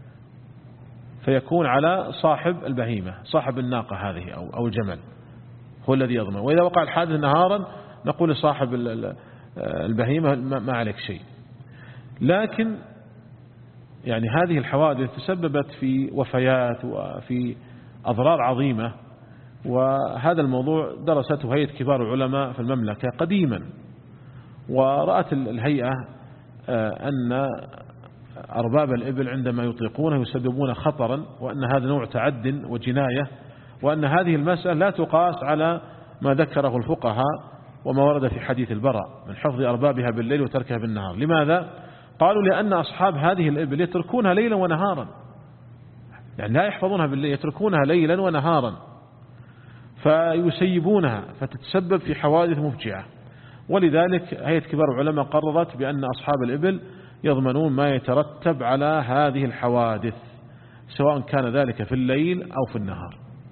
فيكون على صاحب البهيمة، صاحب الناقة هذه أو أو الجمل هو الذي يضمن. وإذا وقع الحادث نهارا نقول لصاحب البهيمة ما عليك شيء. لكن يعني هذه الحوادث تسببت في وفيات وفي أضرار عظيمة، وهذا الموضوع درسته هيئة كبار العلماء في المملكة قديما، ورأت الهيئة أن أرباب الإبل عندما يطلقونه يسببون خطرا، وأن هذا نوع تعد وجناية، وأن هذه المسألة لا تقاس على ما ذكره الفقهاء وما ورد في حديث البراء من حفظ أربابها بالليل وتركها بالنهار. لماذا؟ قالوا لأن أصحاب هذه الإبل يتركونها ليلا ونهارا، يعني لا يحفظونها بالليل، يتركونها ليلا ونهارا فيسيبونها فتتسبب في حوادث مفجعة. ولذلك هيئة كبار العلماء قررت بأن أصحاب الإبل يضمنون ما يترتب على هذه الحوادث سواء كان ذلك في الليل أو في النهار.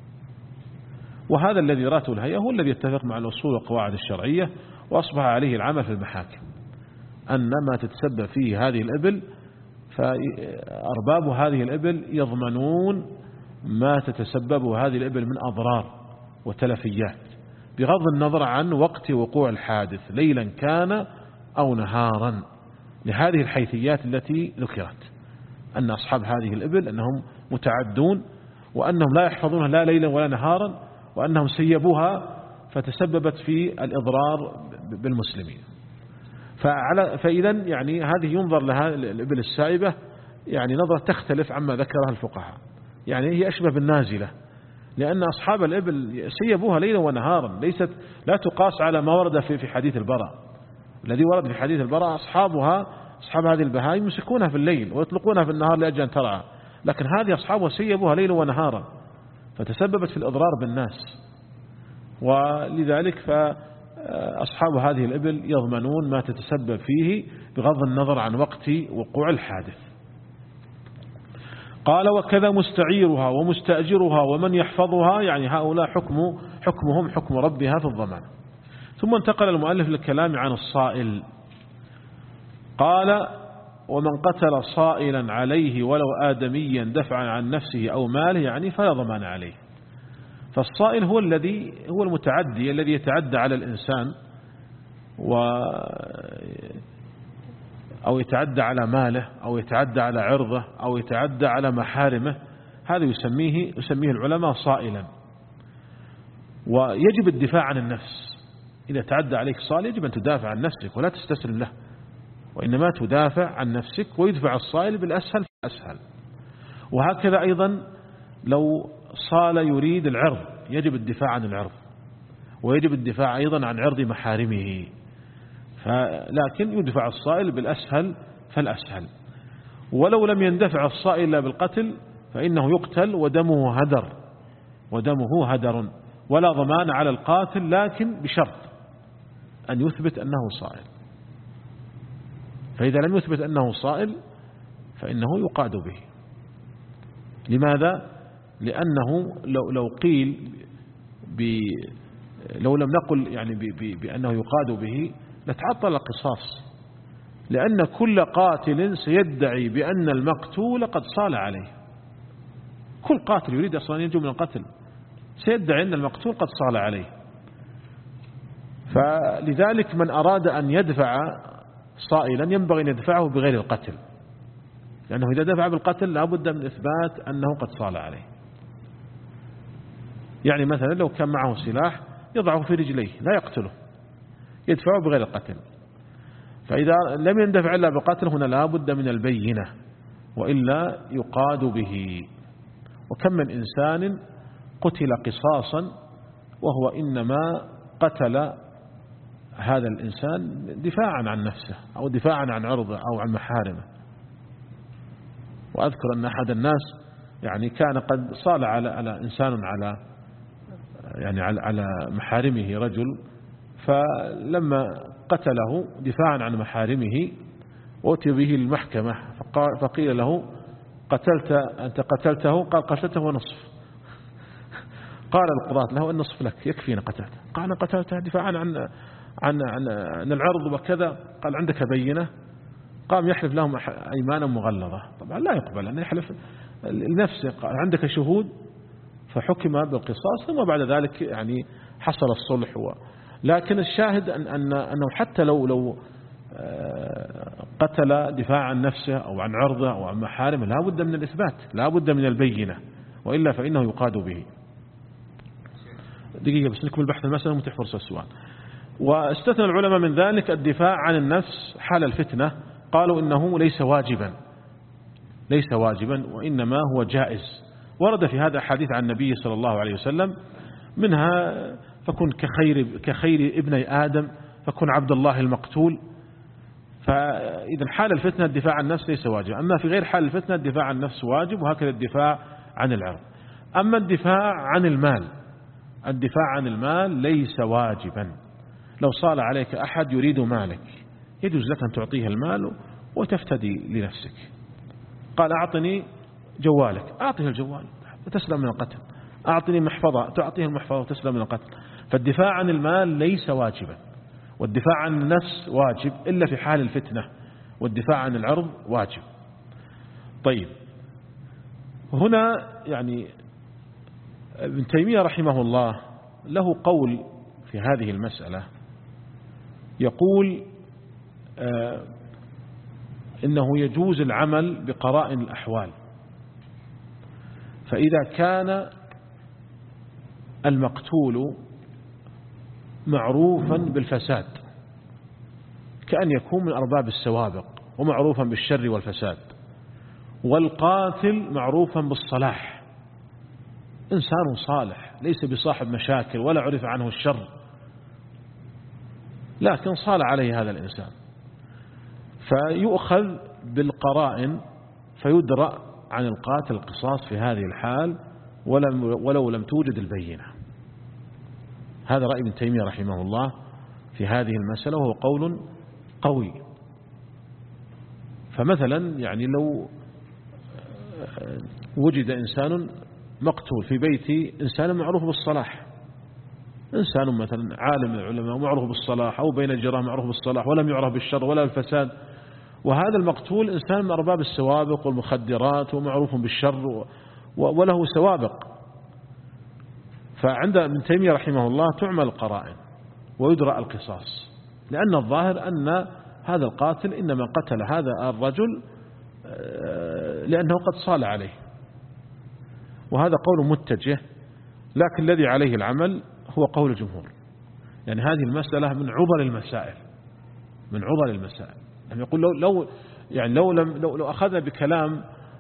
وهذا الذي راته الهيئة هو الذي يتفق مع الأصول والقواعد الشرعية، وأصبح عليه العمل في المحاكم أن ما تتسبب فيه هذه الإبل فأرباب هذه الإبل يضمنون ما تتسبب هذه الإبل من أضرار وتلفيات بغض النظر عن وقت وقوع الحادث ليلا كان أو نهارا، لهذه الحيثيات التي ذكرت أن أصحاب هذه الإبل أنهم متعدون، وأنهم لا يحفظونها لا ليلا ولا نهارا، وأنهم سيبوها فتسببت في الإضرار بالمسلمين. فعلى فإذا يعني هذه ينظر لها الإبل السائبة يعني نظرة تختلف عما ذكرها الفقهاء، يعني هي أشبه بالنازلة، لأن أصحاب الإبل سيبوها ليلا ونهارا، ليست لا تقاس على ما ورد في في حديث البراء. الذي ورد في حديث البراء أصحابها أصحاب هذه البهائم يمسكونها في الليل ويطلقونها في النهار لأجل أن ترعى، لكن هذه أصحابها سيبوها ليلا ونهارا فتسببت في الإضرار بالناس. ولذلك فأصحاب هذه الإبل يضمنون ما تتسبب فيه بغض النظر عن وقت وقوع الحادث. قال وكذا مستعيرها ومستأجرها ومن يحفظها، يعني هؤلاء حكم حكمهم حكم ربها في الضمان. ثم انتقل المؤلف للكلام عن الصائل. قال: ومن قتل صائلا عليه ولو آدميا دفعا عن نفسه أو ماله يعني فلا ضمان عليه. فالصائل هو الذي هو المتعدي الذي يتعدى على الإنسان و أو يتعدى على ماله أو يتعدى على عرضه أو يتعدى على محارمه، هذا يسميه يسميه العلماء صائلا. ويجب الدفاع عن النفس. إذا تعدى عليك صائل يجب أن تدافع عن نفسك ولا تستسلم له، وإنما تدافع عن نفسك ويدفع الصائل بالأسهل فالأسهل. وهكذا أيضا لو صال يريد العرض يجب الدفاع عن العرض، ويجب الدفاع أيضا عن عرض محارمه، لكن يدفع الصائل بالأسهل فالأسهل. ولو لم يندفع الصائل إلا بالقتل فإنه يقتل ودمه هدر ودمه هدر ولا ضمان على القاتل، لكن بشرط أن يثبت أنه صائل. فإذا لم يثبت أنه صائل فإنه يقاد به. لماذا؟ لأنه لو لو قيل لو لم نقل يعني بأنه يقاد به لتعطل القصاص، لأن كل قاتل سيدعي بأن المقتول قد صال عليه. كل قاتل يريد أصلا ينجو من القتل سيدعي أن المقتول قد صال عليه. فلذلك من أراد أن يدفع صائلا ينبغي أن يدفعه بغير القتل، لأنه إذا دفع بالقتل لا بد من إثبات أنه قد صال عليه. يعني مثلا لو كان معه سلاح يضعه في رجليه لا يقتله، يدفعه بغير القتل. فإذا لم يندفع إلا بقتل هنا لا بد من البينة، وإلا يقاد به. وكم من إنسان قتل قصاصا وهو إنما قتل هذا الإنسان دفاعا عن نفسه أو دفاعا عن عرضه أو عن محارمه. وأذكر أن أحد الناس يعني كان قد صال على على إنسان على يعني على على محارمه رجل، فلما قتله دفاعا عن محارمه أتي به للمحكمة فقيل له: قتلت أنت قتلته؟ قال: قتلته ونصف. قال القضاة له: النصف لك يكفينا قتلته. قال: أنا قتلته دفاعا عن عن عن, عن العرض وكذا. قال: عندك بينة؟ قام يحلف لهم أيمانا مغلظة. طبعا لا يقبل أن يحلف لنفسه. قال: عندك شهود؟ فحكم بالقصاص، ثم بعد ذلك يعني حصل الصلح. و... لكن الشاهد أن أن أنه حتى لو لو قتل دفاع عن نفسه أو عن عرضه أو عن محارمه لا بد من الإثبات، لا بد من البينة، وإلا فإنه يقاد به. دقيقة بس نكمل بحث المسألة ومتح فرصة السؤال. واستثنى العلماء من ذلك الدفاع عن النفس حال الفتنة، قالوا إنه ليس واجبا ليس واجبا وإنما هو جائز. ورد في هذا حديث عن النبي صلى الله عليه وسلم، منها: فكن كخير كخير ابني آدم فكن عبد الله المقتول. فإذا حال الفتنة الدفاع عن النفس ليس واجب، أما في غير حال الفتنة الدفاع عن النفس واجب، وهكذا الدفاع عن العرض. أما الدفاع عن المال الدفاع عن المال ليس واجبا. لو صال عليك أحد يريد مالك يجوز لك أن تعطيه المال وتفتدي لنفسك. قال: أعطني جوالك، أعطيه الجوال وتسلم من القتل. أعطني محفظة، تعطيه المحفظة وتسلم من القتل. فالدفاع عن المال ليس واجبا، والدفاع عن النفس واجب إلا في حال الفتنة، والدفاع عن العرض واجب. طيب، هنا يعني ابن تيمية رحمه الله له قول في هذه المسألة، يقول آه إنه يجوز العمل بقرائن الأحوال. فإذا كان المقتول معروفا بالفساد كأن يكون من أرباب السوابق ومعروفا بالشر والفساد، والقاتل معروفا بالصلاح، إنسان صالح ليس بصاحب مشاكل ولا عرف عنه الشر، لكن صال عليه هذا الإنسان، فيؤخذ بالقرائن فيدرأ عن القاتل القصاص في هذه الحال ولو لم توجد البينة. هذا رأي ابن تيمية رحمه الله في هذه المسألة، وهو قول قوي. فمثلا يعني لو وجد إنسان مقتول في بيت إنسان معروف بالصلاح، إنسان مثلا عالم من العلماء ومعروف بالصلاح، أو بين الجيران معروف بالصلاح ولم يعرف بالشر ولا الفساد، وهذا المقتول إنسان من أرباب السوابق والمخدرات ومعروف بالشر وله سوابق. فعند ابن تيمية رحمه الله تعمل القرائن ويدرأ القصاص، لأن الظاهر أن هذا القاتل إنما قتل هذا الرجل لأنه قد صال عليه، وهذا قول متجه، لكن الذي عليه العمل هو قول الجمهور. يعني هذه المسألة من عضل المسائل، من عضل المسائل. يعني يقول لو لو يعني لو لم لو, لو أخذنا بكلام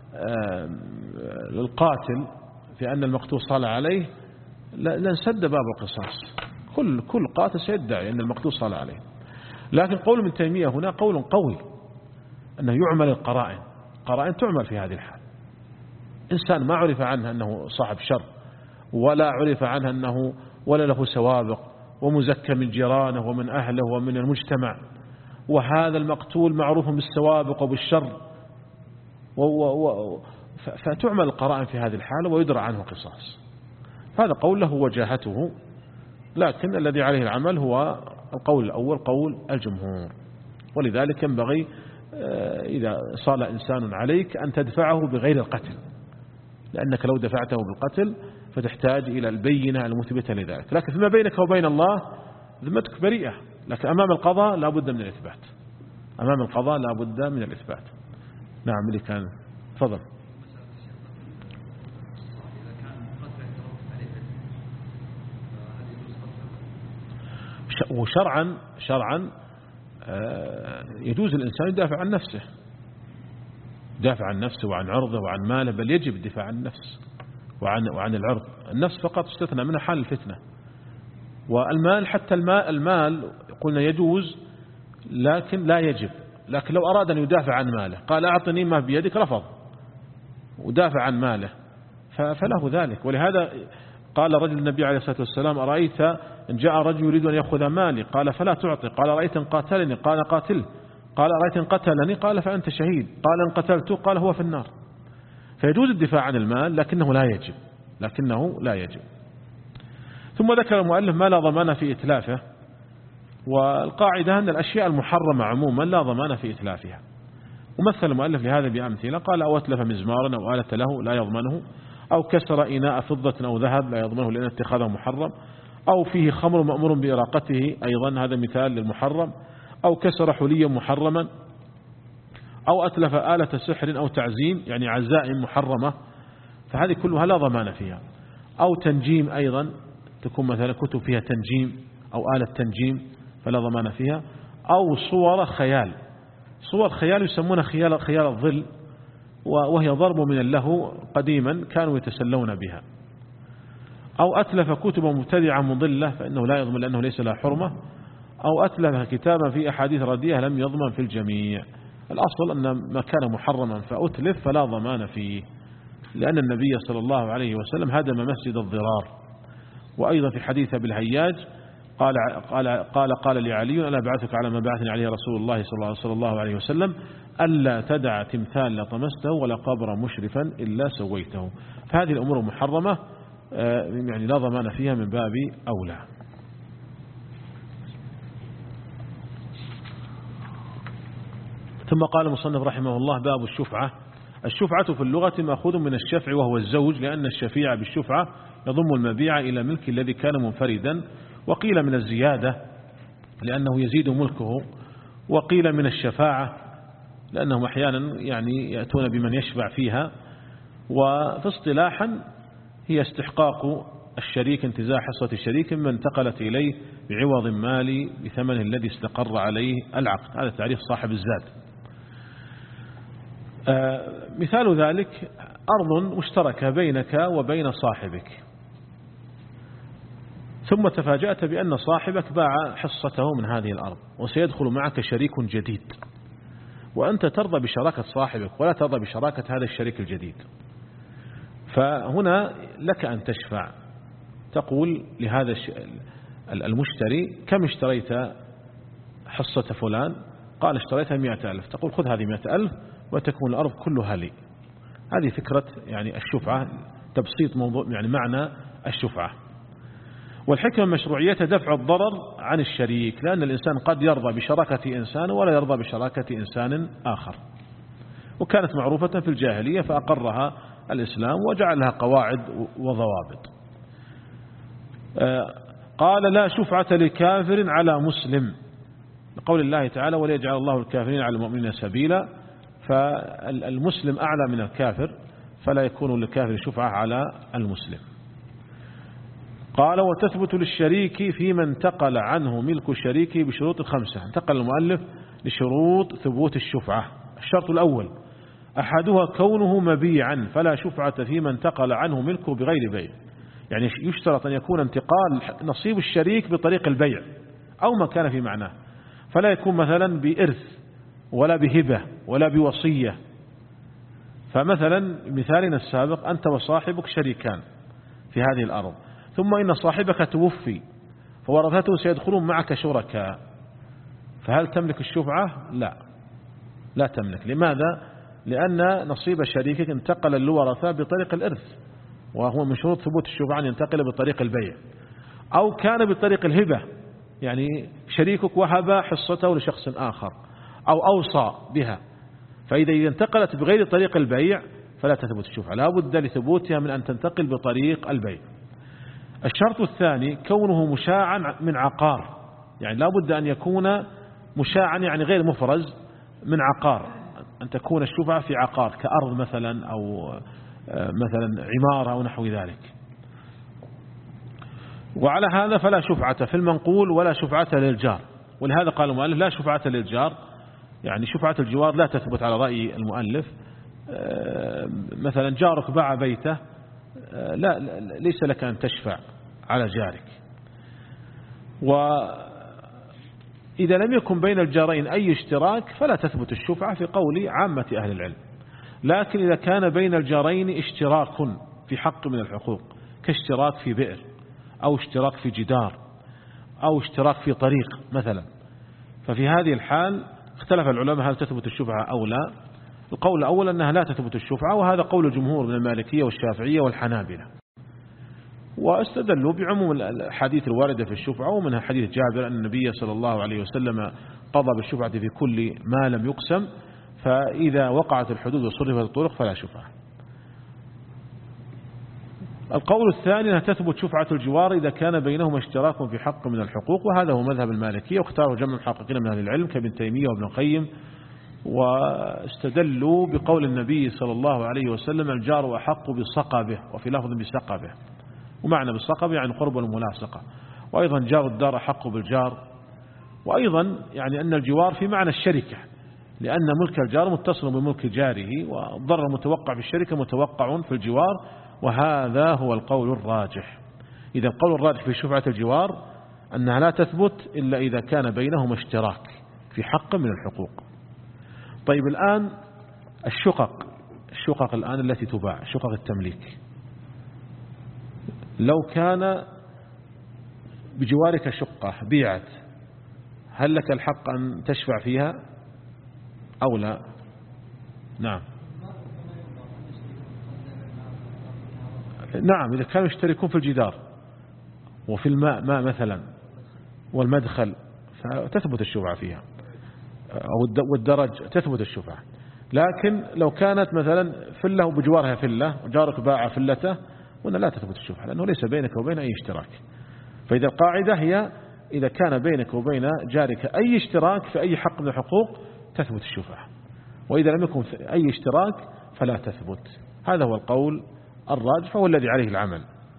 القاتل في أن المقتول صال عليه لنسد باب القصاص، كل كل قاتل سيدعي أن المقتول صال عليه. لكن قول ابن تيمية هنا قول قوي، أنه يعمل القرائن، قرائن تعمل في هذه الحال. إنسان ما عرف عنه أنه صاحب شر، ولا عرف عنه أنه ولا له سوابق، ومزكى من جيرانه ومن أهله ومن المجتمع، وهذا المقتول معروف بالسوابق وبالشر، فتعمل القرائن في هذه الحالة ويدرى عنه قصاص. هذا قول له وجاهته، لكن الذي عليه العمل هو القول الأول، قول الجمهور. ولذلك ينبغي إذا صال إنسان عليك أن تدفعه بغير القتل، لأنك لو دفعته بالقتل فتحتاج إلى البينة المثبتة لذلك. لكن فيما بينك وبين الله ذمتك بريئة، لكن أمام القضاء لا بد من الإثبات، أمام القضاء لا بد من الإثبات. نعم اللي كان تفضل. وشرعا شرعا يجوز الإنسان يدافع عن نفسه، يدافع عن نفسه وعن عرضه وعن ماله، بل يجب الدفاع عن النفس وعن وعن العرض. النفس فقط استثنى منها حال الفتنة، والمال حتى المال, المال قلنا يجوز لكن لا يجب. لكن لو أراد أن يدافع عن ماله قال أعطني ما بيدك، رفض ودافع عن ماله فله ذلك. ولهذا قال رجل النبي عليه الصلاة والسلام أرأيت إن جاء رجل يريد أن يأخذ مالي قال فلا تعطي، قال رأيت إن قاتلني قال قاتل، قال رأيت إن قتلني قال فأنت شهيد، قال إن قتلته قال هو في النار. فيجوز الدفاع عن المال لكنه لا يجب، لكنه لا يجب. ثم ذكر المؤلف ما لا ضمان في إتلافه، والقاعدة أن الأشياء المحرمة عموما لا ضمان في إتلافها. ومثل المؤلف لهذا بأمثلة، قال أو أتلف مزمارا أو آلة له لا يضمنه، أو كسر إناء فضة أو ذهب لا يضمنه لأن اتخاذه محرم، أو فيه خمر مأمور بإراقته أيضا هذا مثال للمحرم، أو كسر حليا محرما، أو أتلف آلة سحر أو تعزيم يعني عزائم محرمة، فهذه كلها لا ضمان فيها. أو تنجيم أيضا، تكون مثلا كتب فيها تنجيم أو آلة تنجيم فلا ضمان فيها. أو صور خيال، صور خيال يسمونها خيال خيال الظل، وهي ضرب من اللهو قديما كانوا يتسلون بها. أو أتلف كتب مبتدعة مضلة فإنه لا يضمن لأنه ليس لها حرمة. أو أتلف كتابا في أحاديث رديئة لم يضمن في الجميع. الأصل أن ما كان محرما فأتلف فلا ضمان فيه، لأن النبي صلى الله عليه وسلم هدم مسجد الضرار. وأيضا في حديث أبي الهياج قال قال قال قال لعلي ألا أبعثك على ما بعثني عليه رسول الله صلى الله عليه وسلم ألا تدع تمثال لطمسته ولا قبر مشرفا إلا سويته. فهذه الأمور محرمة يعني لا ضمان فيها من باب أولى. ثم قال المصنف رحمه الله باب الشفعة. الشفعة في اللغة مأخوذ من الشفع وهو الزوج، لأن الشفيع بالشفعة يضم المبيع إلى ملك الذي كان منفردا، وقيل من الزيادة لأنه يزيد ملكه، وقيل من الشفاعة لأنهم أحيانا يعني يأتون بمن يشفع فيها. وفي اصطلاحا هي استحقاق الشريك انتزاع حصة الشريك من انتقلت إليه بعوض مالي بثمنه الذي استقر عليه العقد. هذا تعريف صاحب الزاد. آه مثال ذلك أرض مشتركة بينك وبين صاحبك، ثم تفاجأت بأن صاحبك باع حصته من هذه الأرض وسيدخل معك شريك جديد، وأنت ترضى بشراكة صاحبك ولا ترضى بشراكة هذا الشريك الجديد. فهنا لك أن تشفع، تقول لهذا المشتري كم اشتريت حصة فلان؟ قال اشتريتها مئة ألف. تقول خذ هذه مئة ألف وتكون الأرض كلها لي. هذه فكرة يعني الشفعة، تبسيط موضوع يعني معنى الشفعة. والحكمة مشروعيتها دفع الضرر عن الشريك، لأن الإنسان قد يرضى بشراكة إنسان ولا يرضى بشراكة إنسان آخر، وكانت معروفة في الجاهلية فأقرها الإسلام وجعلها قواعد وضوابط. قال لا شفعة لكافر على مسلم، لقول الله تعالى وليجعل الله الكافرين على المؤمنين سبيلا، فالمسلم أعلى من الكافر فلا يكون للكافر شفعة على المسلم. قال وتثبت للشريك فيما انتقل عنه ملك شريكه بشروط خمسة. انتقل المؤلف لشروط ثبوت الشفعة. الشرط الأول أحدها كونه مبيعا فلا شفعة فيما انتقل عنه ملكه بغير بيع، يعني يشترط أن يكون انتقال نصيب الشريك بطريق البيع أو ما كان في معناه، فلا يكون مثلا بإرث ولا بهبة ولا بوصية. فمثلا مثالنا السابق أنت وصاحبك شريكان في هذه الأرض، ثم إن صاحبك توفي فورثته سيدخلون معك شركاء، فهل تملك الشفعة؟ لا لا تملك. لماذا؟ لأن نصيب شريكك انتقل للورثة بطريق الإرث، وهو من شروط ثبوت الشفعة أن ينتقل بطريق البيع، أو كان بطريق الهبة، يعني شريكك وهب حصته لشخص آخر أو أوصى بها، فإذا انتقلت بغير طريق البيع فلا تثبت الشفعة، لا بد لثبوتها من أن تنتقل بطريق البيع. الشرط الثاني كونه مشاعا من عقار، يعني لا بد أن يكون مشاعا يعني غير مفرز من عقار، أن تكون الشفعة في عقار كأرض مثلا أو مثلا عمارة أو نحو ذلك. وعلى هذا فلا شفعة في المنقول ولا شفعة للجار، ولهذا قال المؤلف لا شفعة للجار، يعني شفعة الجوار لا تثبت على رأي المؤلف. مثلا جارك باع بيته، لا ليس لك أن تشفع على جارك. وإذا لم يكن بين الجارين أي اشتراك فلا تثبت الشفعة في قول عامة أهل العلم. لكن إذا كان بين الجارين اشتراك في حق من الحقوق كاشتراك في بئر أو اشتراك في جدار أو اشتراك في طريق مثلا، ففي هذه الحال اختلف العلماء هل تثبت الشفعة أو لا. القول الأول أنها لا تثبت الشفعة، وهذا قول الجمهور من المالكية والشافعية والحنابلة، واستدلوا بعموم الحديث الواردة في الشفعة، ومنها حديث جابر أن النبي صلى الله عليه وسلم قضى بالشفعة في كل ما لم يقسم، فإذا وقعت الحدود وصرفت الطرق فلا شفعة. القول الثاني أنها تثبت شفعة الجوار إذا كان بينهما اشتراك في حق من الحقوق، وهذا هو مذهب المالكية، واختاره جمع محققين من أهل العلم كابن تيمية وابن القيم، واستدلوا بقول النبي صلى الله عليه وسلم الجار أحق بصقبه، وفي لفظ بسقبه، ومعنى بالصقبه يعني قرب الملاصقة، وأيضا جار الدار أحق بالجار، وأيضا يعني أن الجوار في معنى الشركة، لأن ملك الجار متصل بملك جاره، والضرر المتوقع في الشركة متوقع في الجوار، وهذا هو القول الراجح. إذا القول الراجح في شفعة الجوار أنها لا تثبت إلا إذا كان بينهما اشتراك في حق من الحقوق. طيب الآن الشقق الشقق الآن التي تباع، شقق التمليك، لو كان بجوارك شقة بيعت، هل لك الحق أن تشفع فيها أو لا؟ نعم نعم إذا كانوا يشتركون في الجدار وفي الماء ماء مثلا والمدخل فتثبت الشفعة فيها، والدرج تثبت الشفعة. لكن لو كانت مثلا فلة وبجوارها فلة وجارك باع فلته، هنا لا تثبت الشفعة لأنه ليس بينك وبين أي اشتراك. فإذا القاعدة هي إذا كان بينك وبين جارك أي اشتراك في أي حق من الحقوق تثبت الشفعة، وإذا لم يكن في أي اشتراك فلا تثبت. هذا هو القول الراجح وهو الذي عليه العمل.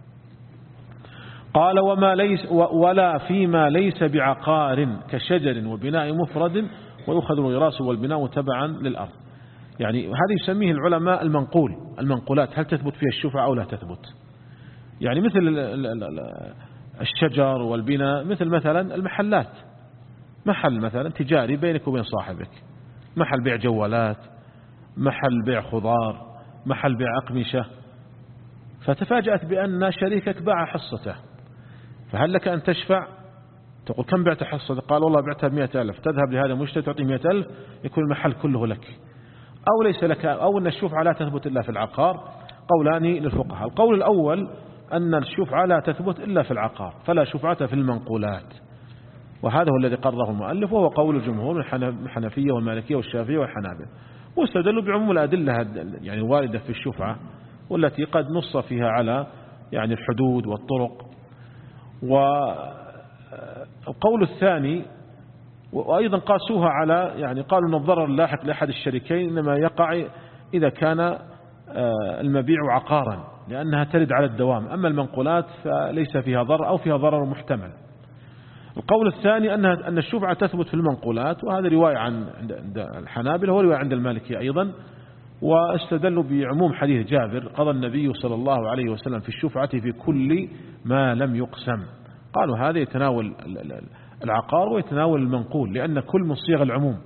قال وما ليس ولا فيما ليس بعقار كشجر وبناء مفرد ويؤخذ الغراس والبناء تبعا للأرض، يعني هذا يسميه العلماء المنقول، المنقولات هل تثبت فيها الشفعة أو لا تثبت؟ يعني مثل الشجر والبناء، مثل مثلا المحلات، محل مثلا تجاري بينك وبين صاحبك، محل بيع جوالات، محل بيع خضار، محل بيع أقمشة، فتفاجأت بأن شريكك باع حصته، فهل لك أن تشفع؟ تقول كم بعت حصته؟ قال والله بعتها بمئة ألف، تذهب لهذا المشتري تعطيه مئة ألف، يكون المحل كله لك، أو ليس لك، أو أن الشفعة لا تثبت إلا في العقار. قولان للفقهاء. القول الأول أن الشفعة لا تثبت إلا في العقار، فلا شفعة في المنقولات، وهذا هو الذي قرره المؤلف، وهو قول الجمهور الحنفية والمالكية والشافعية والحنابلة. واستدلوا بعموم الأدلة يعني الواردة في الشفعة والتي قد نص فيها على يعني الحدود والطرق. والقول الثاني وأيضا قاسوها على يعني قالوا أن الضرر اللاحق لأحد الشريكين إنما يقع إذا كان المبيع عقارا لأنها ترد على الدوام، أما المنقولات فليس فيها ضرر أو فيها ضرر محتمل. القول الثاني أنها أن الشفعة تثبت في المنقولات، وهذا رواية عن عند الحنابلة ورواية عند المالكية أيضا، واستدلوا بعموم حديث جابر قضى النبي صلى الله عليه وسلم في الشفعة في كل ما لم يقسم. قالوا هذا يتناول العقار ويتناول المنقول لأن كل من صيغ العموم.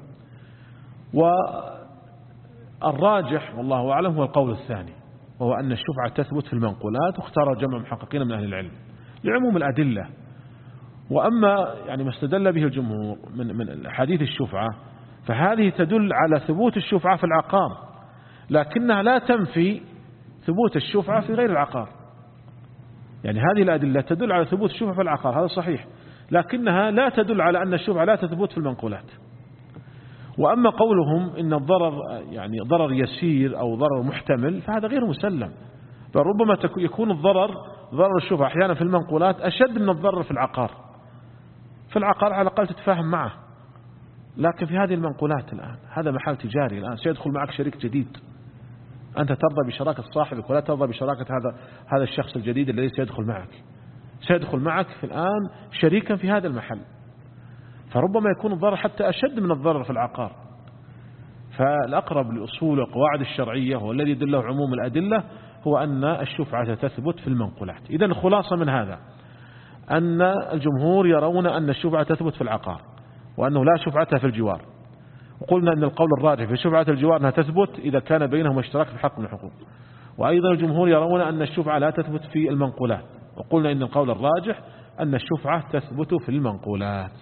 والراجح والله أعلم هو القول الثاني، وهو أن الشفعة تثبت في المنقولات، واختار جمع محققين من أهل العلم لعموم الأدلة. وأما يعني ما استدل به الجمهور من من حديث الشفعة فهذه تدل على ثبوت الشفعة في العقار، لكنها لا تنفي ثبوت الشفعة في غير العقار. يعني هذه الأدلة تدل على ثبوت الشفعة في العقار، هذا صحيح، لكنها لا تدل على أن الشفعة لا تثبت في المنقولات. وأما قولهم إن الضرر يعني ضرر يسير أو ضرر محتمل فهذا غير مسلم، بل ربما يكون الضرر ضرر الشفعة أحيانا في المنقولات أشد من الضرر في العقار. في العقار على الأقل تتفاهم معه، لكن في هذه المنقولات الآن هذا محل تجاري، الآن سيدخل معك شريك جديد، أنت ترضى بشراكة صاحبك ولا ترضى بشراكة هذا هذا الشخص الجديد الذي سيدخل معك، سيدخل معك في الآن شريكا في هذا المحل، فربما يكون الضرر حتى أشد من الضرر في العقار. فالأقرب لأصول القواعد الشرعية والذي يدله عموم الأدلة هو أن الشفعة تثبت في المنقولات. إذن الخلاصة من هذا أن الجمهور يرون أن الشفعة تثبت في العقار، وأنه لا شفعة في الجوار. وقلنا أن القول الراجح في شفعة الجوار أنها تثبت إذا كان بينهم اشتراك في حق من الحقوق. وأيضا الجمهور يرون أن الشفعة لا تثبت في المنقولات، وقلنا أن القول الراجح أن الشفعة تثبت في المنقولات.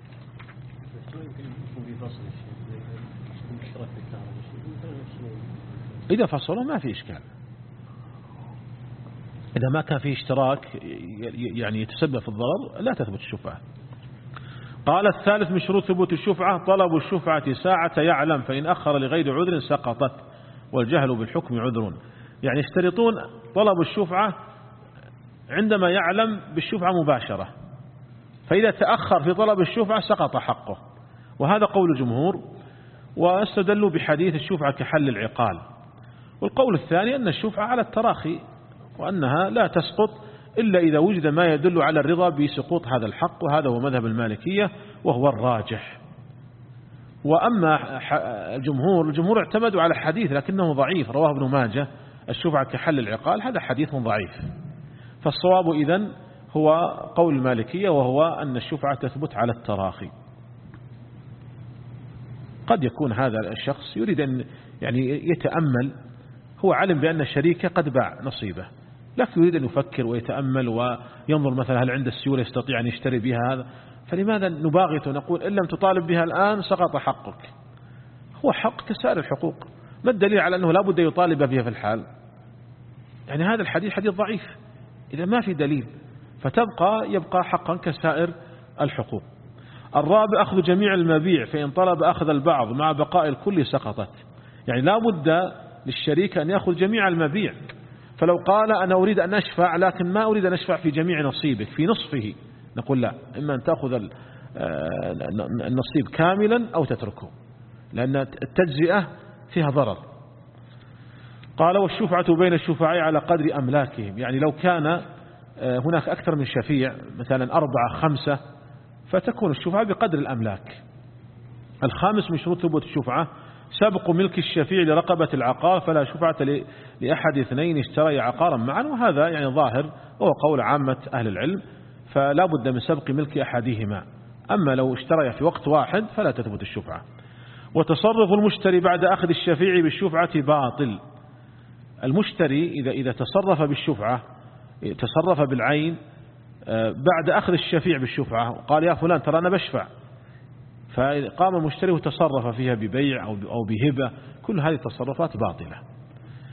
إذا فصلوا ما في إشكال، إذا ما كان فيه اشتراك يعني يتسبب في الضرر لا تثبت الشفعة. قال الثالث من شروط ثبوت الشفعة طلب الشفعة ساعة يعلم، فإن أخر لغير عذر سقطت، والجهل بالحكم عذر. يعني يشترطون طلب الشفعة عندما يعلم بالشفعة مباشرة، فإذا تأخر في طلب الشفعة سقط حقه، وهذا قول الجمهور. واستدلوا بحديث الشفعة كحل العقال. والقول الثاني أن الشفعة على التراخي، وأنها لا تسقط إلا إذا وجد ما يدل على الرضا بسقوط هذا الحق، وهذا هو مذهب المالكية وهو الراجح. وأما الجمهور الجمهور اعتمدوا على حديث لكنه ضعيف رواه ابن ماجه الشفعة كحل العقال، هذا حديث ضعيف. فالصواب إذن هو قول المالكية، وهو أن الشفعة تثبت على التراخي. قد يكون هذا الشخص يريد أن يعني يتأمل، هو علم بأن الشريك قد باع نصيبه، لكن يريد أن يفكر ويتأمل وينظر مثلا هل عند السيولة يستطيع أن يشتري بها هذا، فلماذا نباغت ونقول إن لم تطالب بها الآن سقط حقك؟ هو حق كسائر الحقوق، ما الدليل على أنه لا بد يطالب بها في الحال؟ يعني هذا الحديث حديث ضعيف إذا ما في دليل، فتبقى يبقى حقا كسائر الحقوق. الرابع أخذ جميع المبيع، فإن طلب أخذ البعض مع بقاء الكل سقطت. يعني لا بد للشريك أن يأخذ جميع المبيع، فلو قال أنا أريد أن أشفع لكن ما أريد أن أشفع في جميع نصيبك في نصفه، نقول لا، إما أن تأخذ النصيب كاملا أو تتركه، لأن التجزئة فيها ضرر. قال والشفعة بين الشفعاء على قدر أملاكهم، يعني لو كان هناك أكثر من شفيع مثلا أربعة خمسة فتكون الشفعة بقدر الأملاك. الخامس من شروط ثبوت الشفعة سبق ملك الشفيع لرقبة العقار، فلا شفعة لأحد اثنين اشتري عقارا معا، وهذا يعني ظاهر وهو قول عامة أهل العلم، فلا بد من سبق ملك أحدهما. أما لو اشتري في وقت واحد فلا تثبت الشفعة. وتصرف المشتري بعد أخذ الشفيع بالشفعة باطل. المشتري إذا إذا تصرف بالشفعة، تصرف بالعين بعد أخذ الشفيع بالشفعة وقال يا فلان ترى أنا بشفع، فقام المشتري وتصرف فيها ببيع أو بهبة، كل هذه التصرفات باطلة.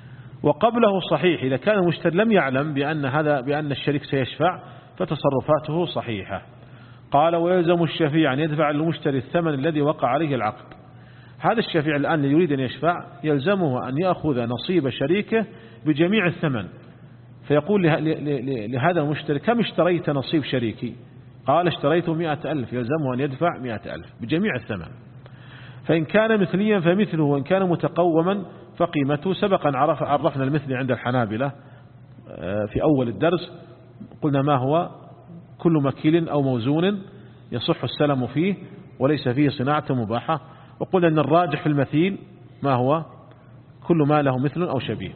وقبله صحيح إذا كان المشتري لم يعلم بأن هذا بأن الشريك سيشفع فتصرفاته صحيحة. قال ويلزم الشفيع أن يدفع للمشتري الثمن الذي وقع عليه العقد. هذا الشفيع الآن يريد أن يشفع يلزمه أن يأخذ نصيب شريكه بجميع الثمن، فيقول لهذا المشتري كم اشتريت نصيب شريكي؟ قال اشتريته مئة ألف، يلزمه أن يدفع مئة ألف بجميع الثمن. فإن كان مثليا فمثله، وإن كان متقوما فقيمته. سبقا عرف عرفنا المثل عند الحنابلة في أول الدرس، قلنا ما هو؟ كل مكيل أو موزون يصح السلم فيه وليس فيه صناعة مباحة. وقلنا أن الراجح في المثيل ما هو؟ كل ما له مثل أو شبيه.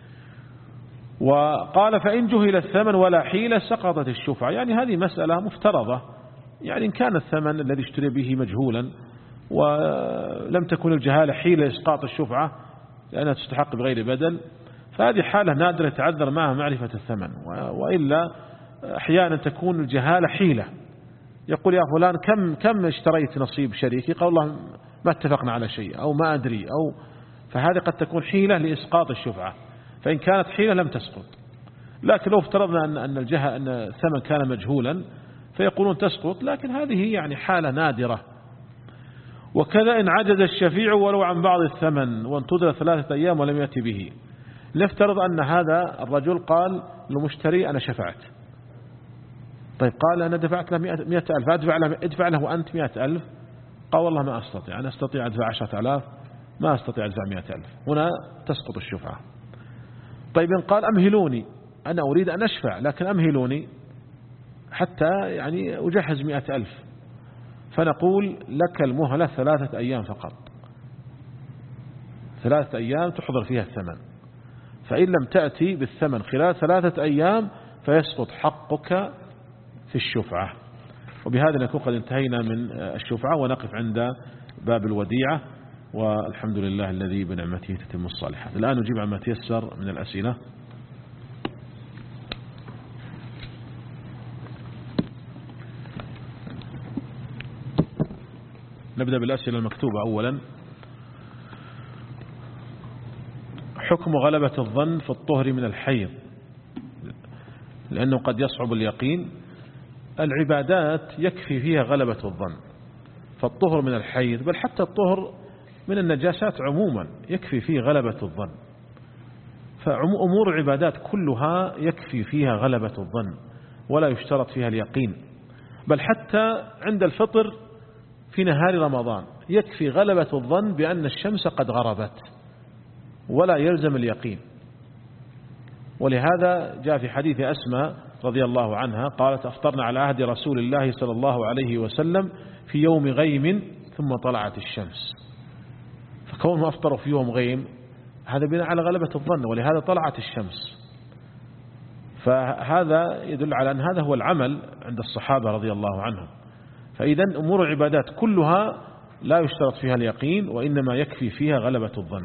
وقال فإن جهل الثمن ولا حيلة سقطت الشفعة. يعني هذه مسألة مفترضة، يعني إن كان الثمن الذي اشتري به مجهولا ولم تكن الجهالة حيلة إسقاط الشفعة لأنها تستحق بغير بدل، فهذه حالة نادرة تعذر معها معرفة الثمن. وإلا أحيانا تكون الجهالة حيلة، يقول يا فلان كم كم اشتريت نصيب شريكي؟ قال الله ما اتفقنا على شيء أو ما أدري، أو فهذه قد تكون حيلة لإسقاط الشفعة. فإن كانت حيلة لم تسقط. لكن لو افترضنا أن أن الجهة أن الثمن كان مجهولا فيقولون تسقط، لكن هذه يعني حالة نادرة. وكذا إن عجز الشفيع ولو عن بعض الثمن وانتظر ثلاثة أيام ولم يأتي به. نفترض أن هذا الرجل قال للمشتري أنا شفعت، طيب قال أنا دفعت له مئة ألف، أدفع له, ادفع له أنت مئة ألف. قال والله ما أستطيع، أنا أستطيع أدفع عشرة آلاف، ما أستطيع أدفع مئة ألف. هنا تسقط الشفعة. طيب إن قال أمهلوني، أنا أريد أن أشفع لكن أمهلوني حتى يعني أجهز مئة ألف، فنقول لك المهلة ثلاثة أيام فقط، ثلاثة أيام تحضر فيها الثمن. فإن لم تأتي بالثمن خلال ثلاثة أيام فيسقط حقك في الشفعة. وبهذا نكون قد انتهينا من الشفعة، ونقف عند باب الوديعة. والحمد لله الذي بنعمته تتم الصالحات. الآن نجيب عما تيسر من الأسئلة. نبدأ بالأسئلة المكتوبة. أولا، حكم غلبة الظن في الطهر من الحيض، لأنه قد يصعب اليقين. العبادات يكفي فيها غلبة الظن، فالطهر من الحيض بل حتى الطهر من النجاسات عموما يكفي فيه غلبة الظن. فأمور العبادات كلها يكفي فيها غلبة الظن ولا يشترط فيها اليقين. بل حتى عند الفطر في نهار رمضان يكفي غلبة الظن بأن الشمس قد غربت ولا يلزم اليقين. ولهذا جاء في حديث أسماء رضي الله عنها قالت أفطرنا على عهد رسول الله صلى الله عليه وسلم في يوم غيم ثم طلعت الشمس. فكونه أفطروا في يوم غيم هذا بناء على غلبة الظن، ولهذا طلعت الشمس. فهذا يدل على أن هذا هو العمل عند الصحابة رضي الله عنهم. فإذا أمور العبادات كلها لا يشترط فيها اليقين وإنما يكفي فيها غلبة الظن.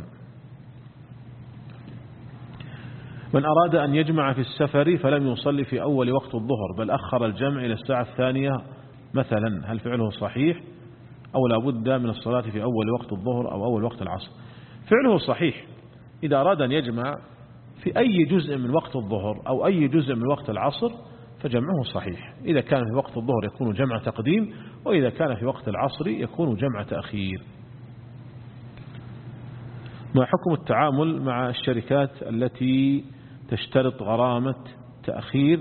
من أراد أن يجمع في السفر فلم يصلي في أول وقت الظهر بل أخر الجمع إلى الساعة الثانية مثلا، هل فعله صحيح أو لا بد من الصلاة في أول وقت الظهر أو أول وقت العصر؟ فعله صحيح. إذا أراد أن يجمع في أي جزء من وقت الظهر أو أي جزء من وقت العصر فجمعه صحيح. إذا كان في وقت الظهر يكون جمع تقديم، وإذا كان في وقت العصر يكون جمع تأخير. ما حكم التعامل مع الشركات التي تشترط غرامة تأخير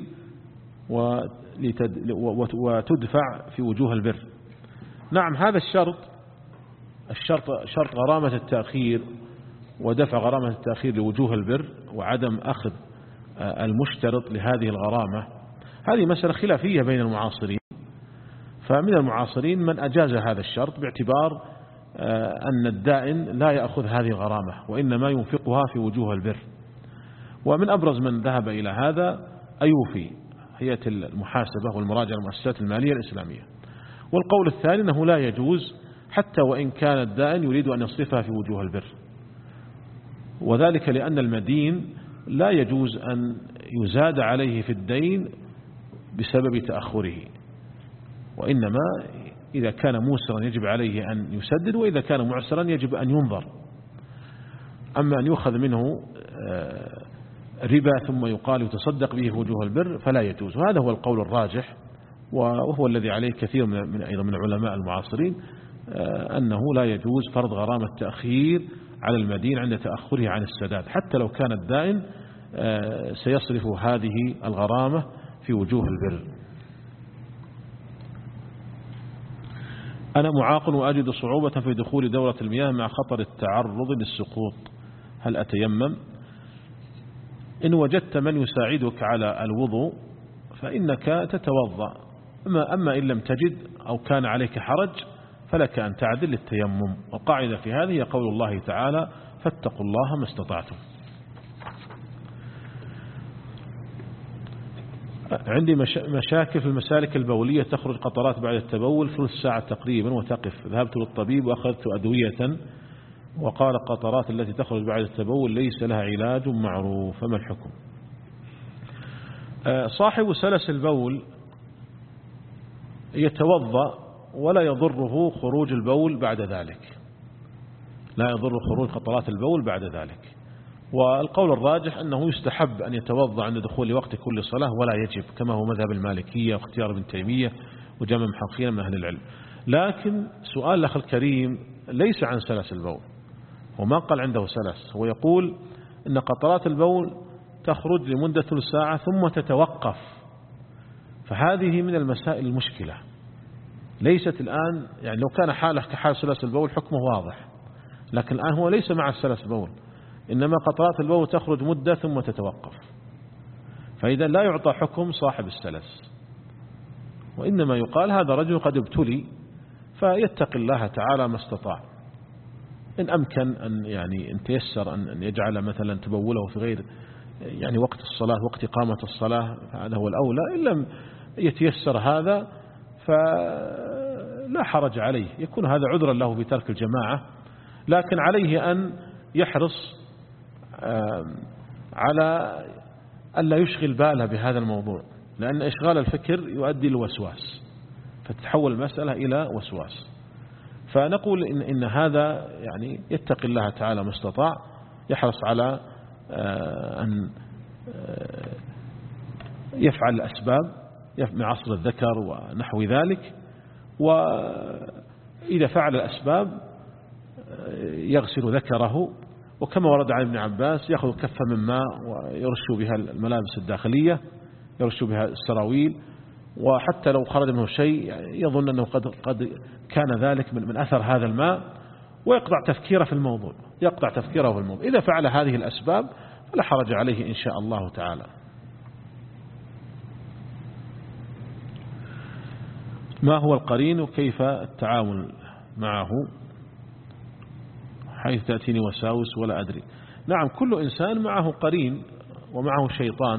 وتدفع في وجوه البر؟ نعم، هذا الشرط الشرط شرط غرامة التأخير ودفع غرامة التأخير لوجوه البر وعدم أخذ المشترط لهذه الغرامة، هذه مسألة خلافية بين المعاصرين. فمن المعاصرين من أجاز هذا الشرط باعتبار أن الدائن لا يأخذ هذه الغرامة وإنما ينفقها في وجوه البر. ومن أبرز من ذهب إلى هذا أيوفي، هيئة المحاسبة والمراجعة المؤسسات المالية الإسلامية. والقول الثاني أنه لا يجوز حتى وإن كان الدائن يريد أن يصرفها في وجوه البر، وذلك لأن المدين لا يجوز أن يزاد عليه في الدين بسبب تأخره، وإنما إذا كان موسرا يجب عليه أن يسدد، وإذا كان معسرا يجب أن ينظر. أما أن يؤخذ منه ربا ثم يقال يتصدق به في وجوه البر فلا يجوز. وهذا هو القول الراجح، وهو الذي عليه كثير من أيضا من علماء المعاصرين، أنه لا يجوز فرض غرامة تأخير على المدين عند تأخره عن السداد، حتى لو كان الدائن سيصرف هذه الغرامة في وجوه البر. أنا معاق وأجد صعوبة في دخول دورة المياه مع خطر التعرض للسقوط، هل أتيمم؟ إن وجدت من يساعدك على الوضوء فإنك تتوضأ، أما, أما إن لم تجد أو كان عليك حرج فلك أن تعدل للتيمم. والقاعدة في هذه قول الله تعالى فاتقوا الله ما استطعتم. عندي مشاكل في المسالك البولية، تخرج قطرات بعد التبول ثلث ساعة تقريبا وتقف. ذهبت للطبيب وأخذت أدوية وقال القطرات التي تخرج بعد التبول ليس لها علاج معروف، فما الحكم؟ صاحب سلس البول يتوضأ ولا يضره خروج البول بعد ذلك، لا يضر خروج قطرات البول بعد ذلك. والقول الراجح أنه يستحب أن يتوضأ عند دخول وقت كل صلاة ولا يجب، كما هو مذهب المالكية واختيار ابن تيمية وجمع محققين من أهل العلم. لكن سؤال الأخ الكريم ليس عن سلس البول، وما قال عنده سلس، هو يقول أن قطرات البول تخرج لمدة ساعة ثم تتوقف، فهذه من المسائل المشكلة. ليست الآن يعني لو كان حاله كحال سلس البول حكمه واضح، لكن الآن هو ليس مع السلس البول، إنما قطرات البول تخرج مدة ثم تتوقف، فإذا لا يعطى حكم صاحب السلس، وإنما يقال هذا رجل قد ابتلي فيتقي الله تعالى ما استطاع. إن أمكن أن يعني إن تيسر أن يجعل مثلا تبوله في غير يعني وقت الصلاة وقت إقامة الصلاة هذا هو الأولى، إن لم يتيسر هذا فلا حرج عليه، يكون هذا عذرا له بترك الجماعة، لكن عليه أن يحرص على ألا يشغل باله بهذا الموضوع، لأن إشغال الفكر يؤدي للوسواس فتتحول المسألة إلى وسواس. فنقول إن, إن هذا يعني يتقي الله تعالى ما استطاع، يحرص على أن يفعل الأسباب من عصر الذكر ونحو ذلك، وإذا فعل الأسباب يغسل ذكره، وكما ورد عن ابن عباس يأخذ كفة من ماء ويرش بها الملابس الداخلية، يرش بها السراويل، وحتى لو خرج منه شيء يظن أنه قد, قد كان ذلك من, من أثر هذا الماء، ويقطع تفكيره في الموضوع يقطع تفكيره في الموضوع إذا فعل هذه الأسباب فلا حرج عليه إن شاء الله تعالى. ما هو القرين وكيف التعامل معه حيث تأتيني وساوس ولا أدري؟ نعم، كل إنسان معه قرين ومعه شيطان،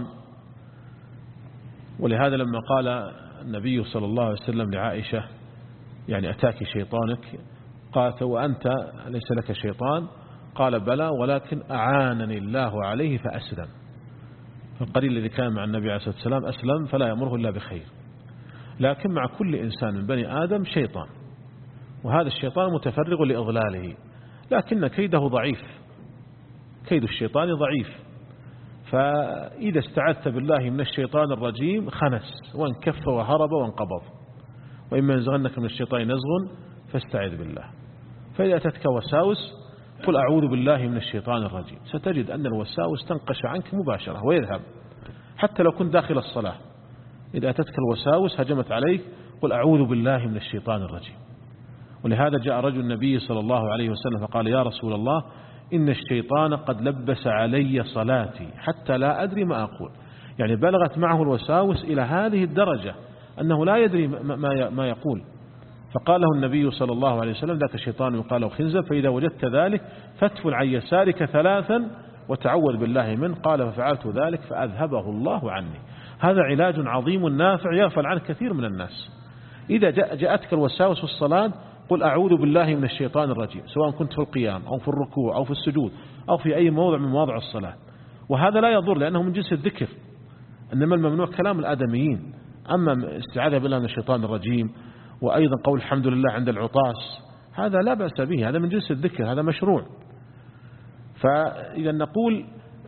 ولهذا لما قال النبي صلى الله عليه وسلم لعائشة يعني أتاك شيطانك، قالت وأنت ليس لك شيطان؟ قال بلى ولكن أعانني الله عليه فأسلم. فالقرين الذي كان مع النبي عليه الصلاة والسلام أسلم فلا يأمره إلا بخير. لكن مع كل إنسان من بني آدم شيطان، وهذا الشيطان متفرغ لإضلاله، لكن كيده ضعيف، كيد الشيطان ضعيف، فإذا استعذت بالله من الشيطان الرجيم خنس وانكف وهرب وانقبض، وإما ينزغنك من الشيطان نزغ فاستعذ بالله. فإذا أتتك وساوس قل أعوذ بالله من الشيطان الرجيم، ستجد أن الوساوس تنقش عنك مباشرة ويذهب حتى لو كنت داخل الصلاة. إذا أتتك الوساوس هجمت عليك قل أعوذ بالله من الشيطان الرجيم. ولهذا جاء رجل النبي صلى الله عليه وسلم فقال يا رسول الله إن الشيطان قد لبس علي صلاتي حتى لا أدري ما أقول، يعني بلغت معه الوساوس إلى هذه الدرجة أنه لا يدري ما يقول. فقال له النبي صلى الله عليه وسلم ذاك الشيطان يقال له خنزب، فإذا وجدت ذلك فاتفل عن يسارك ثلاثا وتعوذ بالله منه. قال ففعلت ذلك فأذهبه الله عني. هذا علاج عظيم نافع يغفل عنه كثير من الناس. إذا جاءتك الوساوس في الصلاة قل أعوذ بالله من الشيطان الرجيم، سواء كنت في القيام أو في الركوع أو في السجود أو في أي موضع من مواضع الصلاة، وهذا لا يضر لأنه من جنس الذكر، إنما الممنوع كلام الآدميين. أما استعاذة بالله من الشيطان الرجيم وأيضا قول الحمد لله عند العطاس هذا لا بأس به، هذا من جنس الذكر، هذا مشروع. فإذا نقول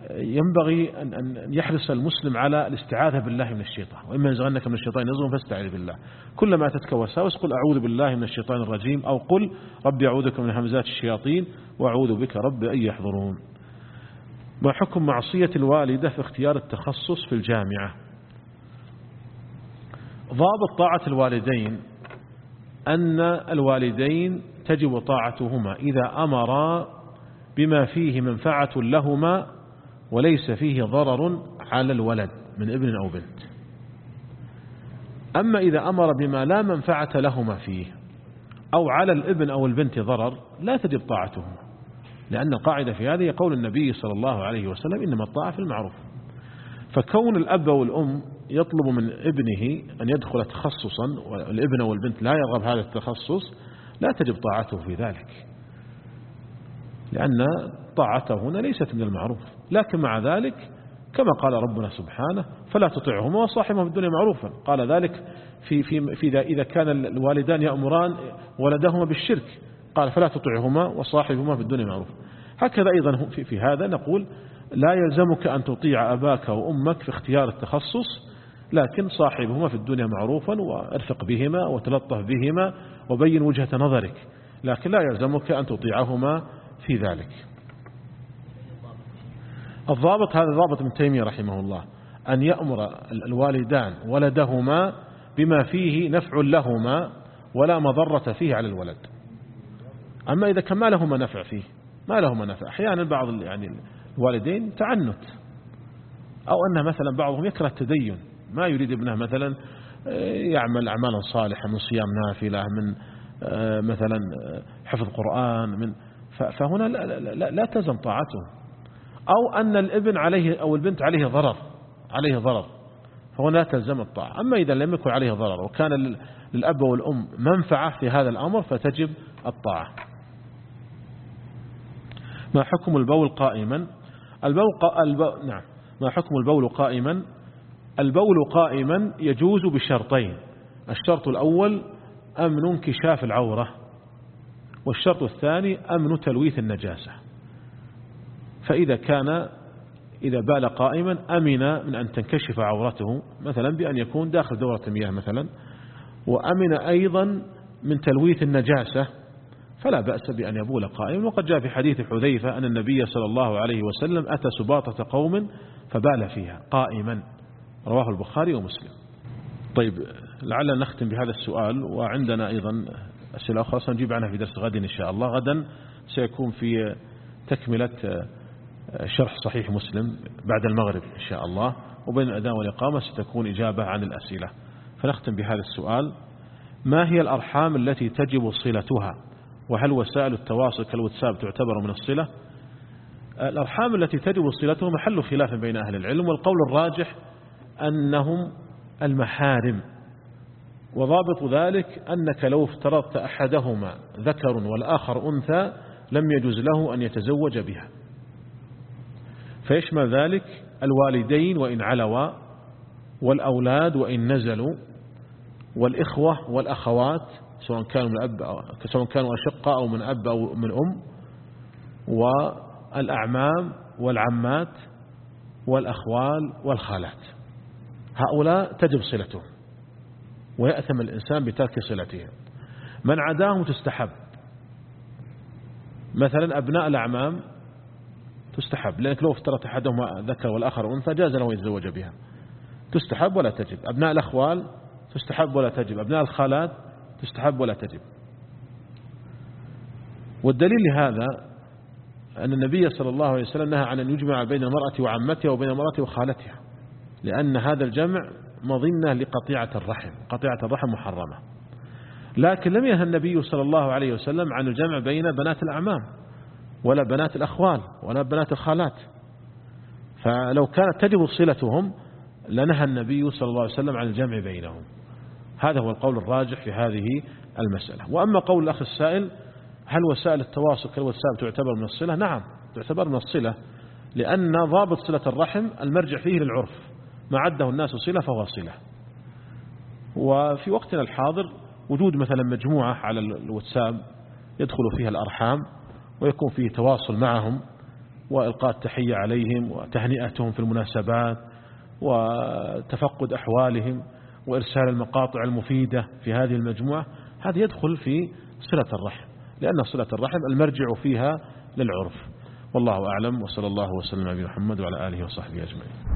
ينبغي أن يحرص المسلم على الاستعاذة بالله من الشيطان، وإما ينزغنك من الشيطان نزغ فاستعذ بالله. كلما أتتك وساوس قل أعوذ بالله من الشيطان الرجيم، أو قل ربي أعوذ بك من همزات الشياطين وأعوذ بك رب أن يحضرون. ما حكم معصية الوالدة في اختيار التخصص في الجامعة؟ ضابط طاعة الوالدين أن الوالدين تجب طاعتهما إذا أمرا بما فيه منفعة لهما وليس فيه ضرر على الولد من ابن أو بنت. أما إذا أمر بما لا منفعة لهما فيه أو على الابن أو البنت ضرر لا تجب طاعتهما، لأن القاعدة في هذه قول النبي صلى الله عليه وسلم إنما الطاعة في المعروف. فكون الأب والأم يطلب من ابنه أن يدخل تخصصا والابن والبنت لا يرغب هذا التخصص لا تجب طاعته في ذلك، لأن طاعته هنا ليست من المعروف. لكن مع ذلك كما قال ربنا سبحانه فلا تطعهما وصاحبهما في الدنيا معروفا، قال ذلك في في في إذا كان الوالدان يأمران ولدهما بالشرك قال فلا تطعهما وصاحبهما في الدنيا معروفا. هكذا أيضا في, في هذا نقول لا يلزمك أن تطيع أباك وأمك في اختيار التخصص، لكن صاحبهما في الدنيا معروفا وارفق بهما وتلطف بهما وبين وجهة نظرك، لكن لا يلزمك أن تطيعهما في ذلك. الضابط هذا ضابط ابن تيمية رحمه الله، أن يأمر الوالدان ولدهما بما فيه نفع لهما ولا مضرة فيه على الولد. أما إذا كان ما لهما نفع فيه ما لهما نفع، أحيانا بعض يعني الوالدين تعنت، أو أن مثلا بعضهم يكره التدين، ما يريد ابنه مثلا يعمل أعمالا صالحة من صيام نافلة، من مثلا حفظ قرآن، من فهنا لا, لا, لا تلزم طاعته. أو أن الابن عليه أو البنت عليه ضرر عليه ضرر فهنا لا تلزم الطاعة. أما إذا لم يكن عليه ضرر وكان للأب والأم منفعة في هذا الأمر فتجب الطاعة. ما حكم البول قائما؟ البول قا... الب... نعم ما حكم البول قائما؟ البول قائما يجوز بشرطين. الشرط الأول أمن انكشاف العورة، والشرط الثاني أمن تلويث النجاسة. فإذا كان إذا بال قائما أمن من أن تنكشف عورته مثلا بأن يكون داخل دورة المياه مثلا، وأمن أيضا من تلويث النجاسة، فلا بأس بأن يبول قائما. وقد جاء في حديث حذيفة أن النبي صلى الله عليه وسلم أتى سباطة قوم فبال فيها قائما، رواه البخاري ومسلم. طيب لعلنا نختم بهذا السؤال، وعندنا أيضا أسئلة أخرى سنجيب عنها في درس غد إن شاء الله. غدا سيكون في تكملة شرح صحيح مسلم بعد المغرب إن شاء الله، وبين الأذان والإقامة ستكون إجابة عن الأسئلة. فنختم بهذا السؤال: ما هي الأرحام التي تجب صلتها؟ وهل وسائل التواصل كالواتساب تعتبر من الصلة؟ الأرحام التي تجب صلتها محل خلاف بين أهل العلم، والقول الراجح أنهم المحارم. وضابط ذلك أنك لو افترضت أحدهما ذكر والآخر أنثى لم يجوز له أن يتزوج بها، فيشمل ذلك الوالدين وإن علوا، والأولاد وإن نزلوا، والإخوة والأخوات سواء كانوا من أب أو سواء كانوا أشقاء أو من أب أو من أم، والأعمام والعمات والأخوال والخالات. هؤلاء تجب صلتهم ويأثم الإنسان بترك صلتهم. من عداهم تستحب، مثلا أبناء الأعمام تستحب، لأنك لو افترضت أحدهما ذكر والآخر أنثى جاز له يتزوج بها، تستحب ولا تجب. أبناء الأخوال تستحب ولا تجب. أبناء الخالات تستحب ولا تجب. والدليل لهذا أن النبي صلى الله عليه وسلم نهى عن أن يجمع بين المرأة وعمتها وبين المرأة وخالتها، لأن هذا الجمع مظنة لقطيعة الرحم، قطيعة الرحم محرمة. لكن لم ينهى النبي صلى الله عليه وسلم عن الجمع بين بنات الأعمام ولا بنات الأخوال ولا بنات الخالات، فلو كانت تجب صلتهم لنهى النبي صلى الله عليه وسلم عن الجمع بينهم. هذا هو القول الراجح في هذه المسألة. وأما قول الأخ السائل هل وسائل التواصل كالواتساب تعتبر من الصلة؟ نعم تعتبر من الصلة، لأن ضابط صلة الرحم المرجع فيه للعرف، ما عده الناس صلة فهو صلة. وفي وقتنا الحاضر وجود مثلا مجموعة على الواتساب يدخل فيها الأرحام ويكون فيه تواصل معهم وإلقاء التحية عليهم وتهنئتهم في المناسبات وتفقد أحوالهم وإرسال المقاطع المفيدة في هذه المجموعة، هذا يدخل في صلة الرحم، لأن صلة الرحم المرجع فيها للعرف. والله أعلم، وصلى الله وسلم على محمد وعلى آله وصحبه أجمعين.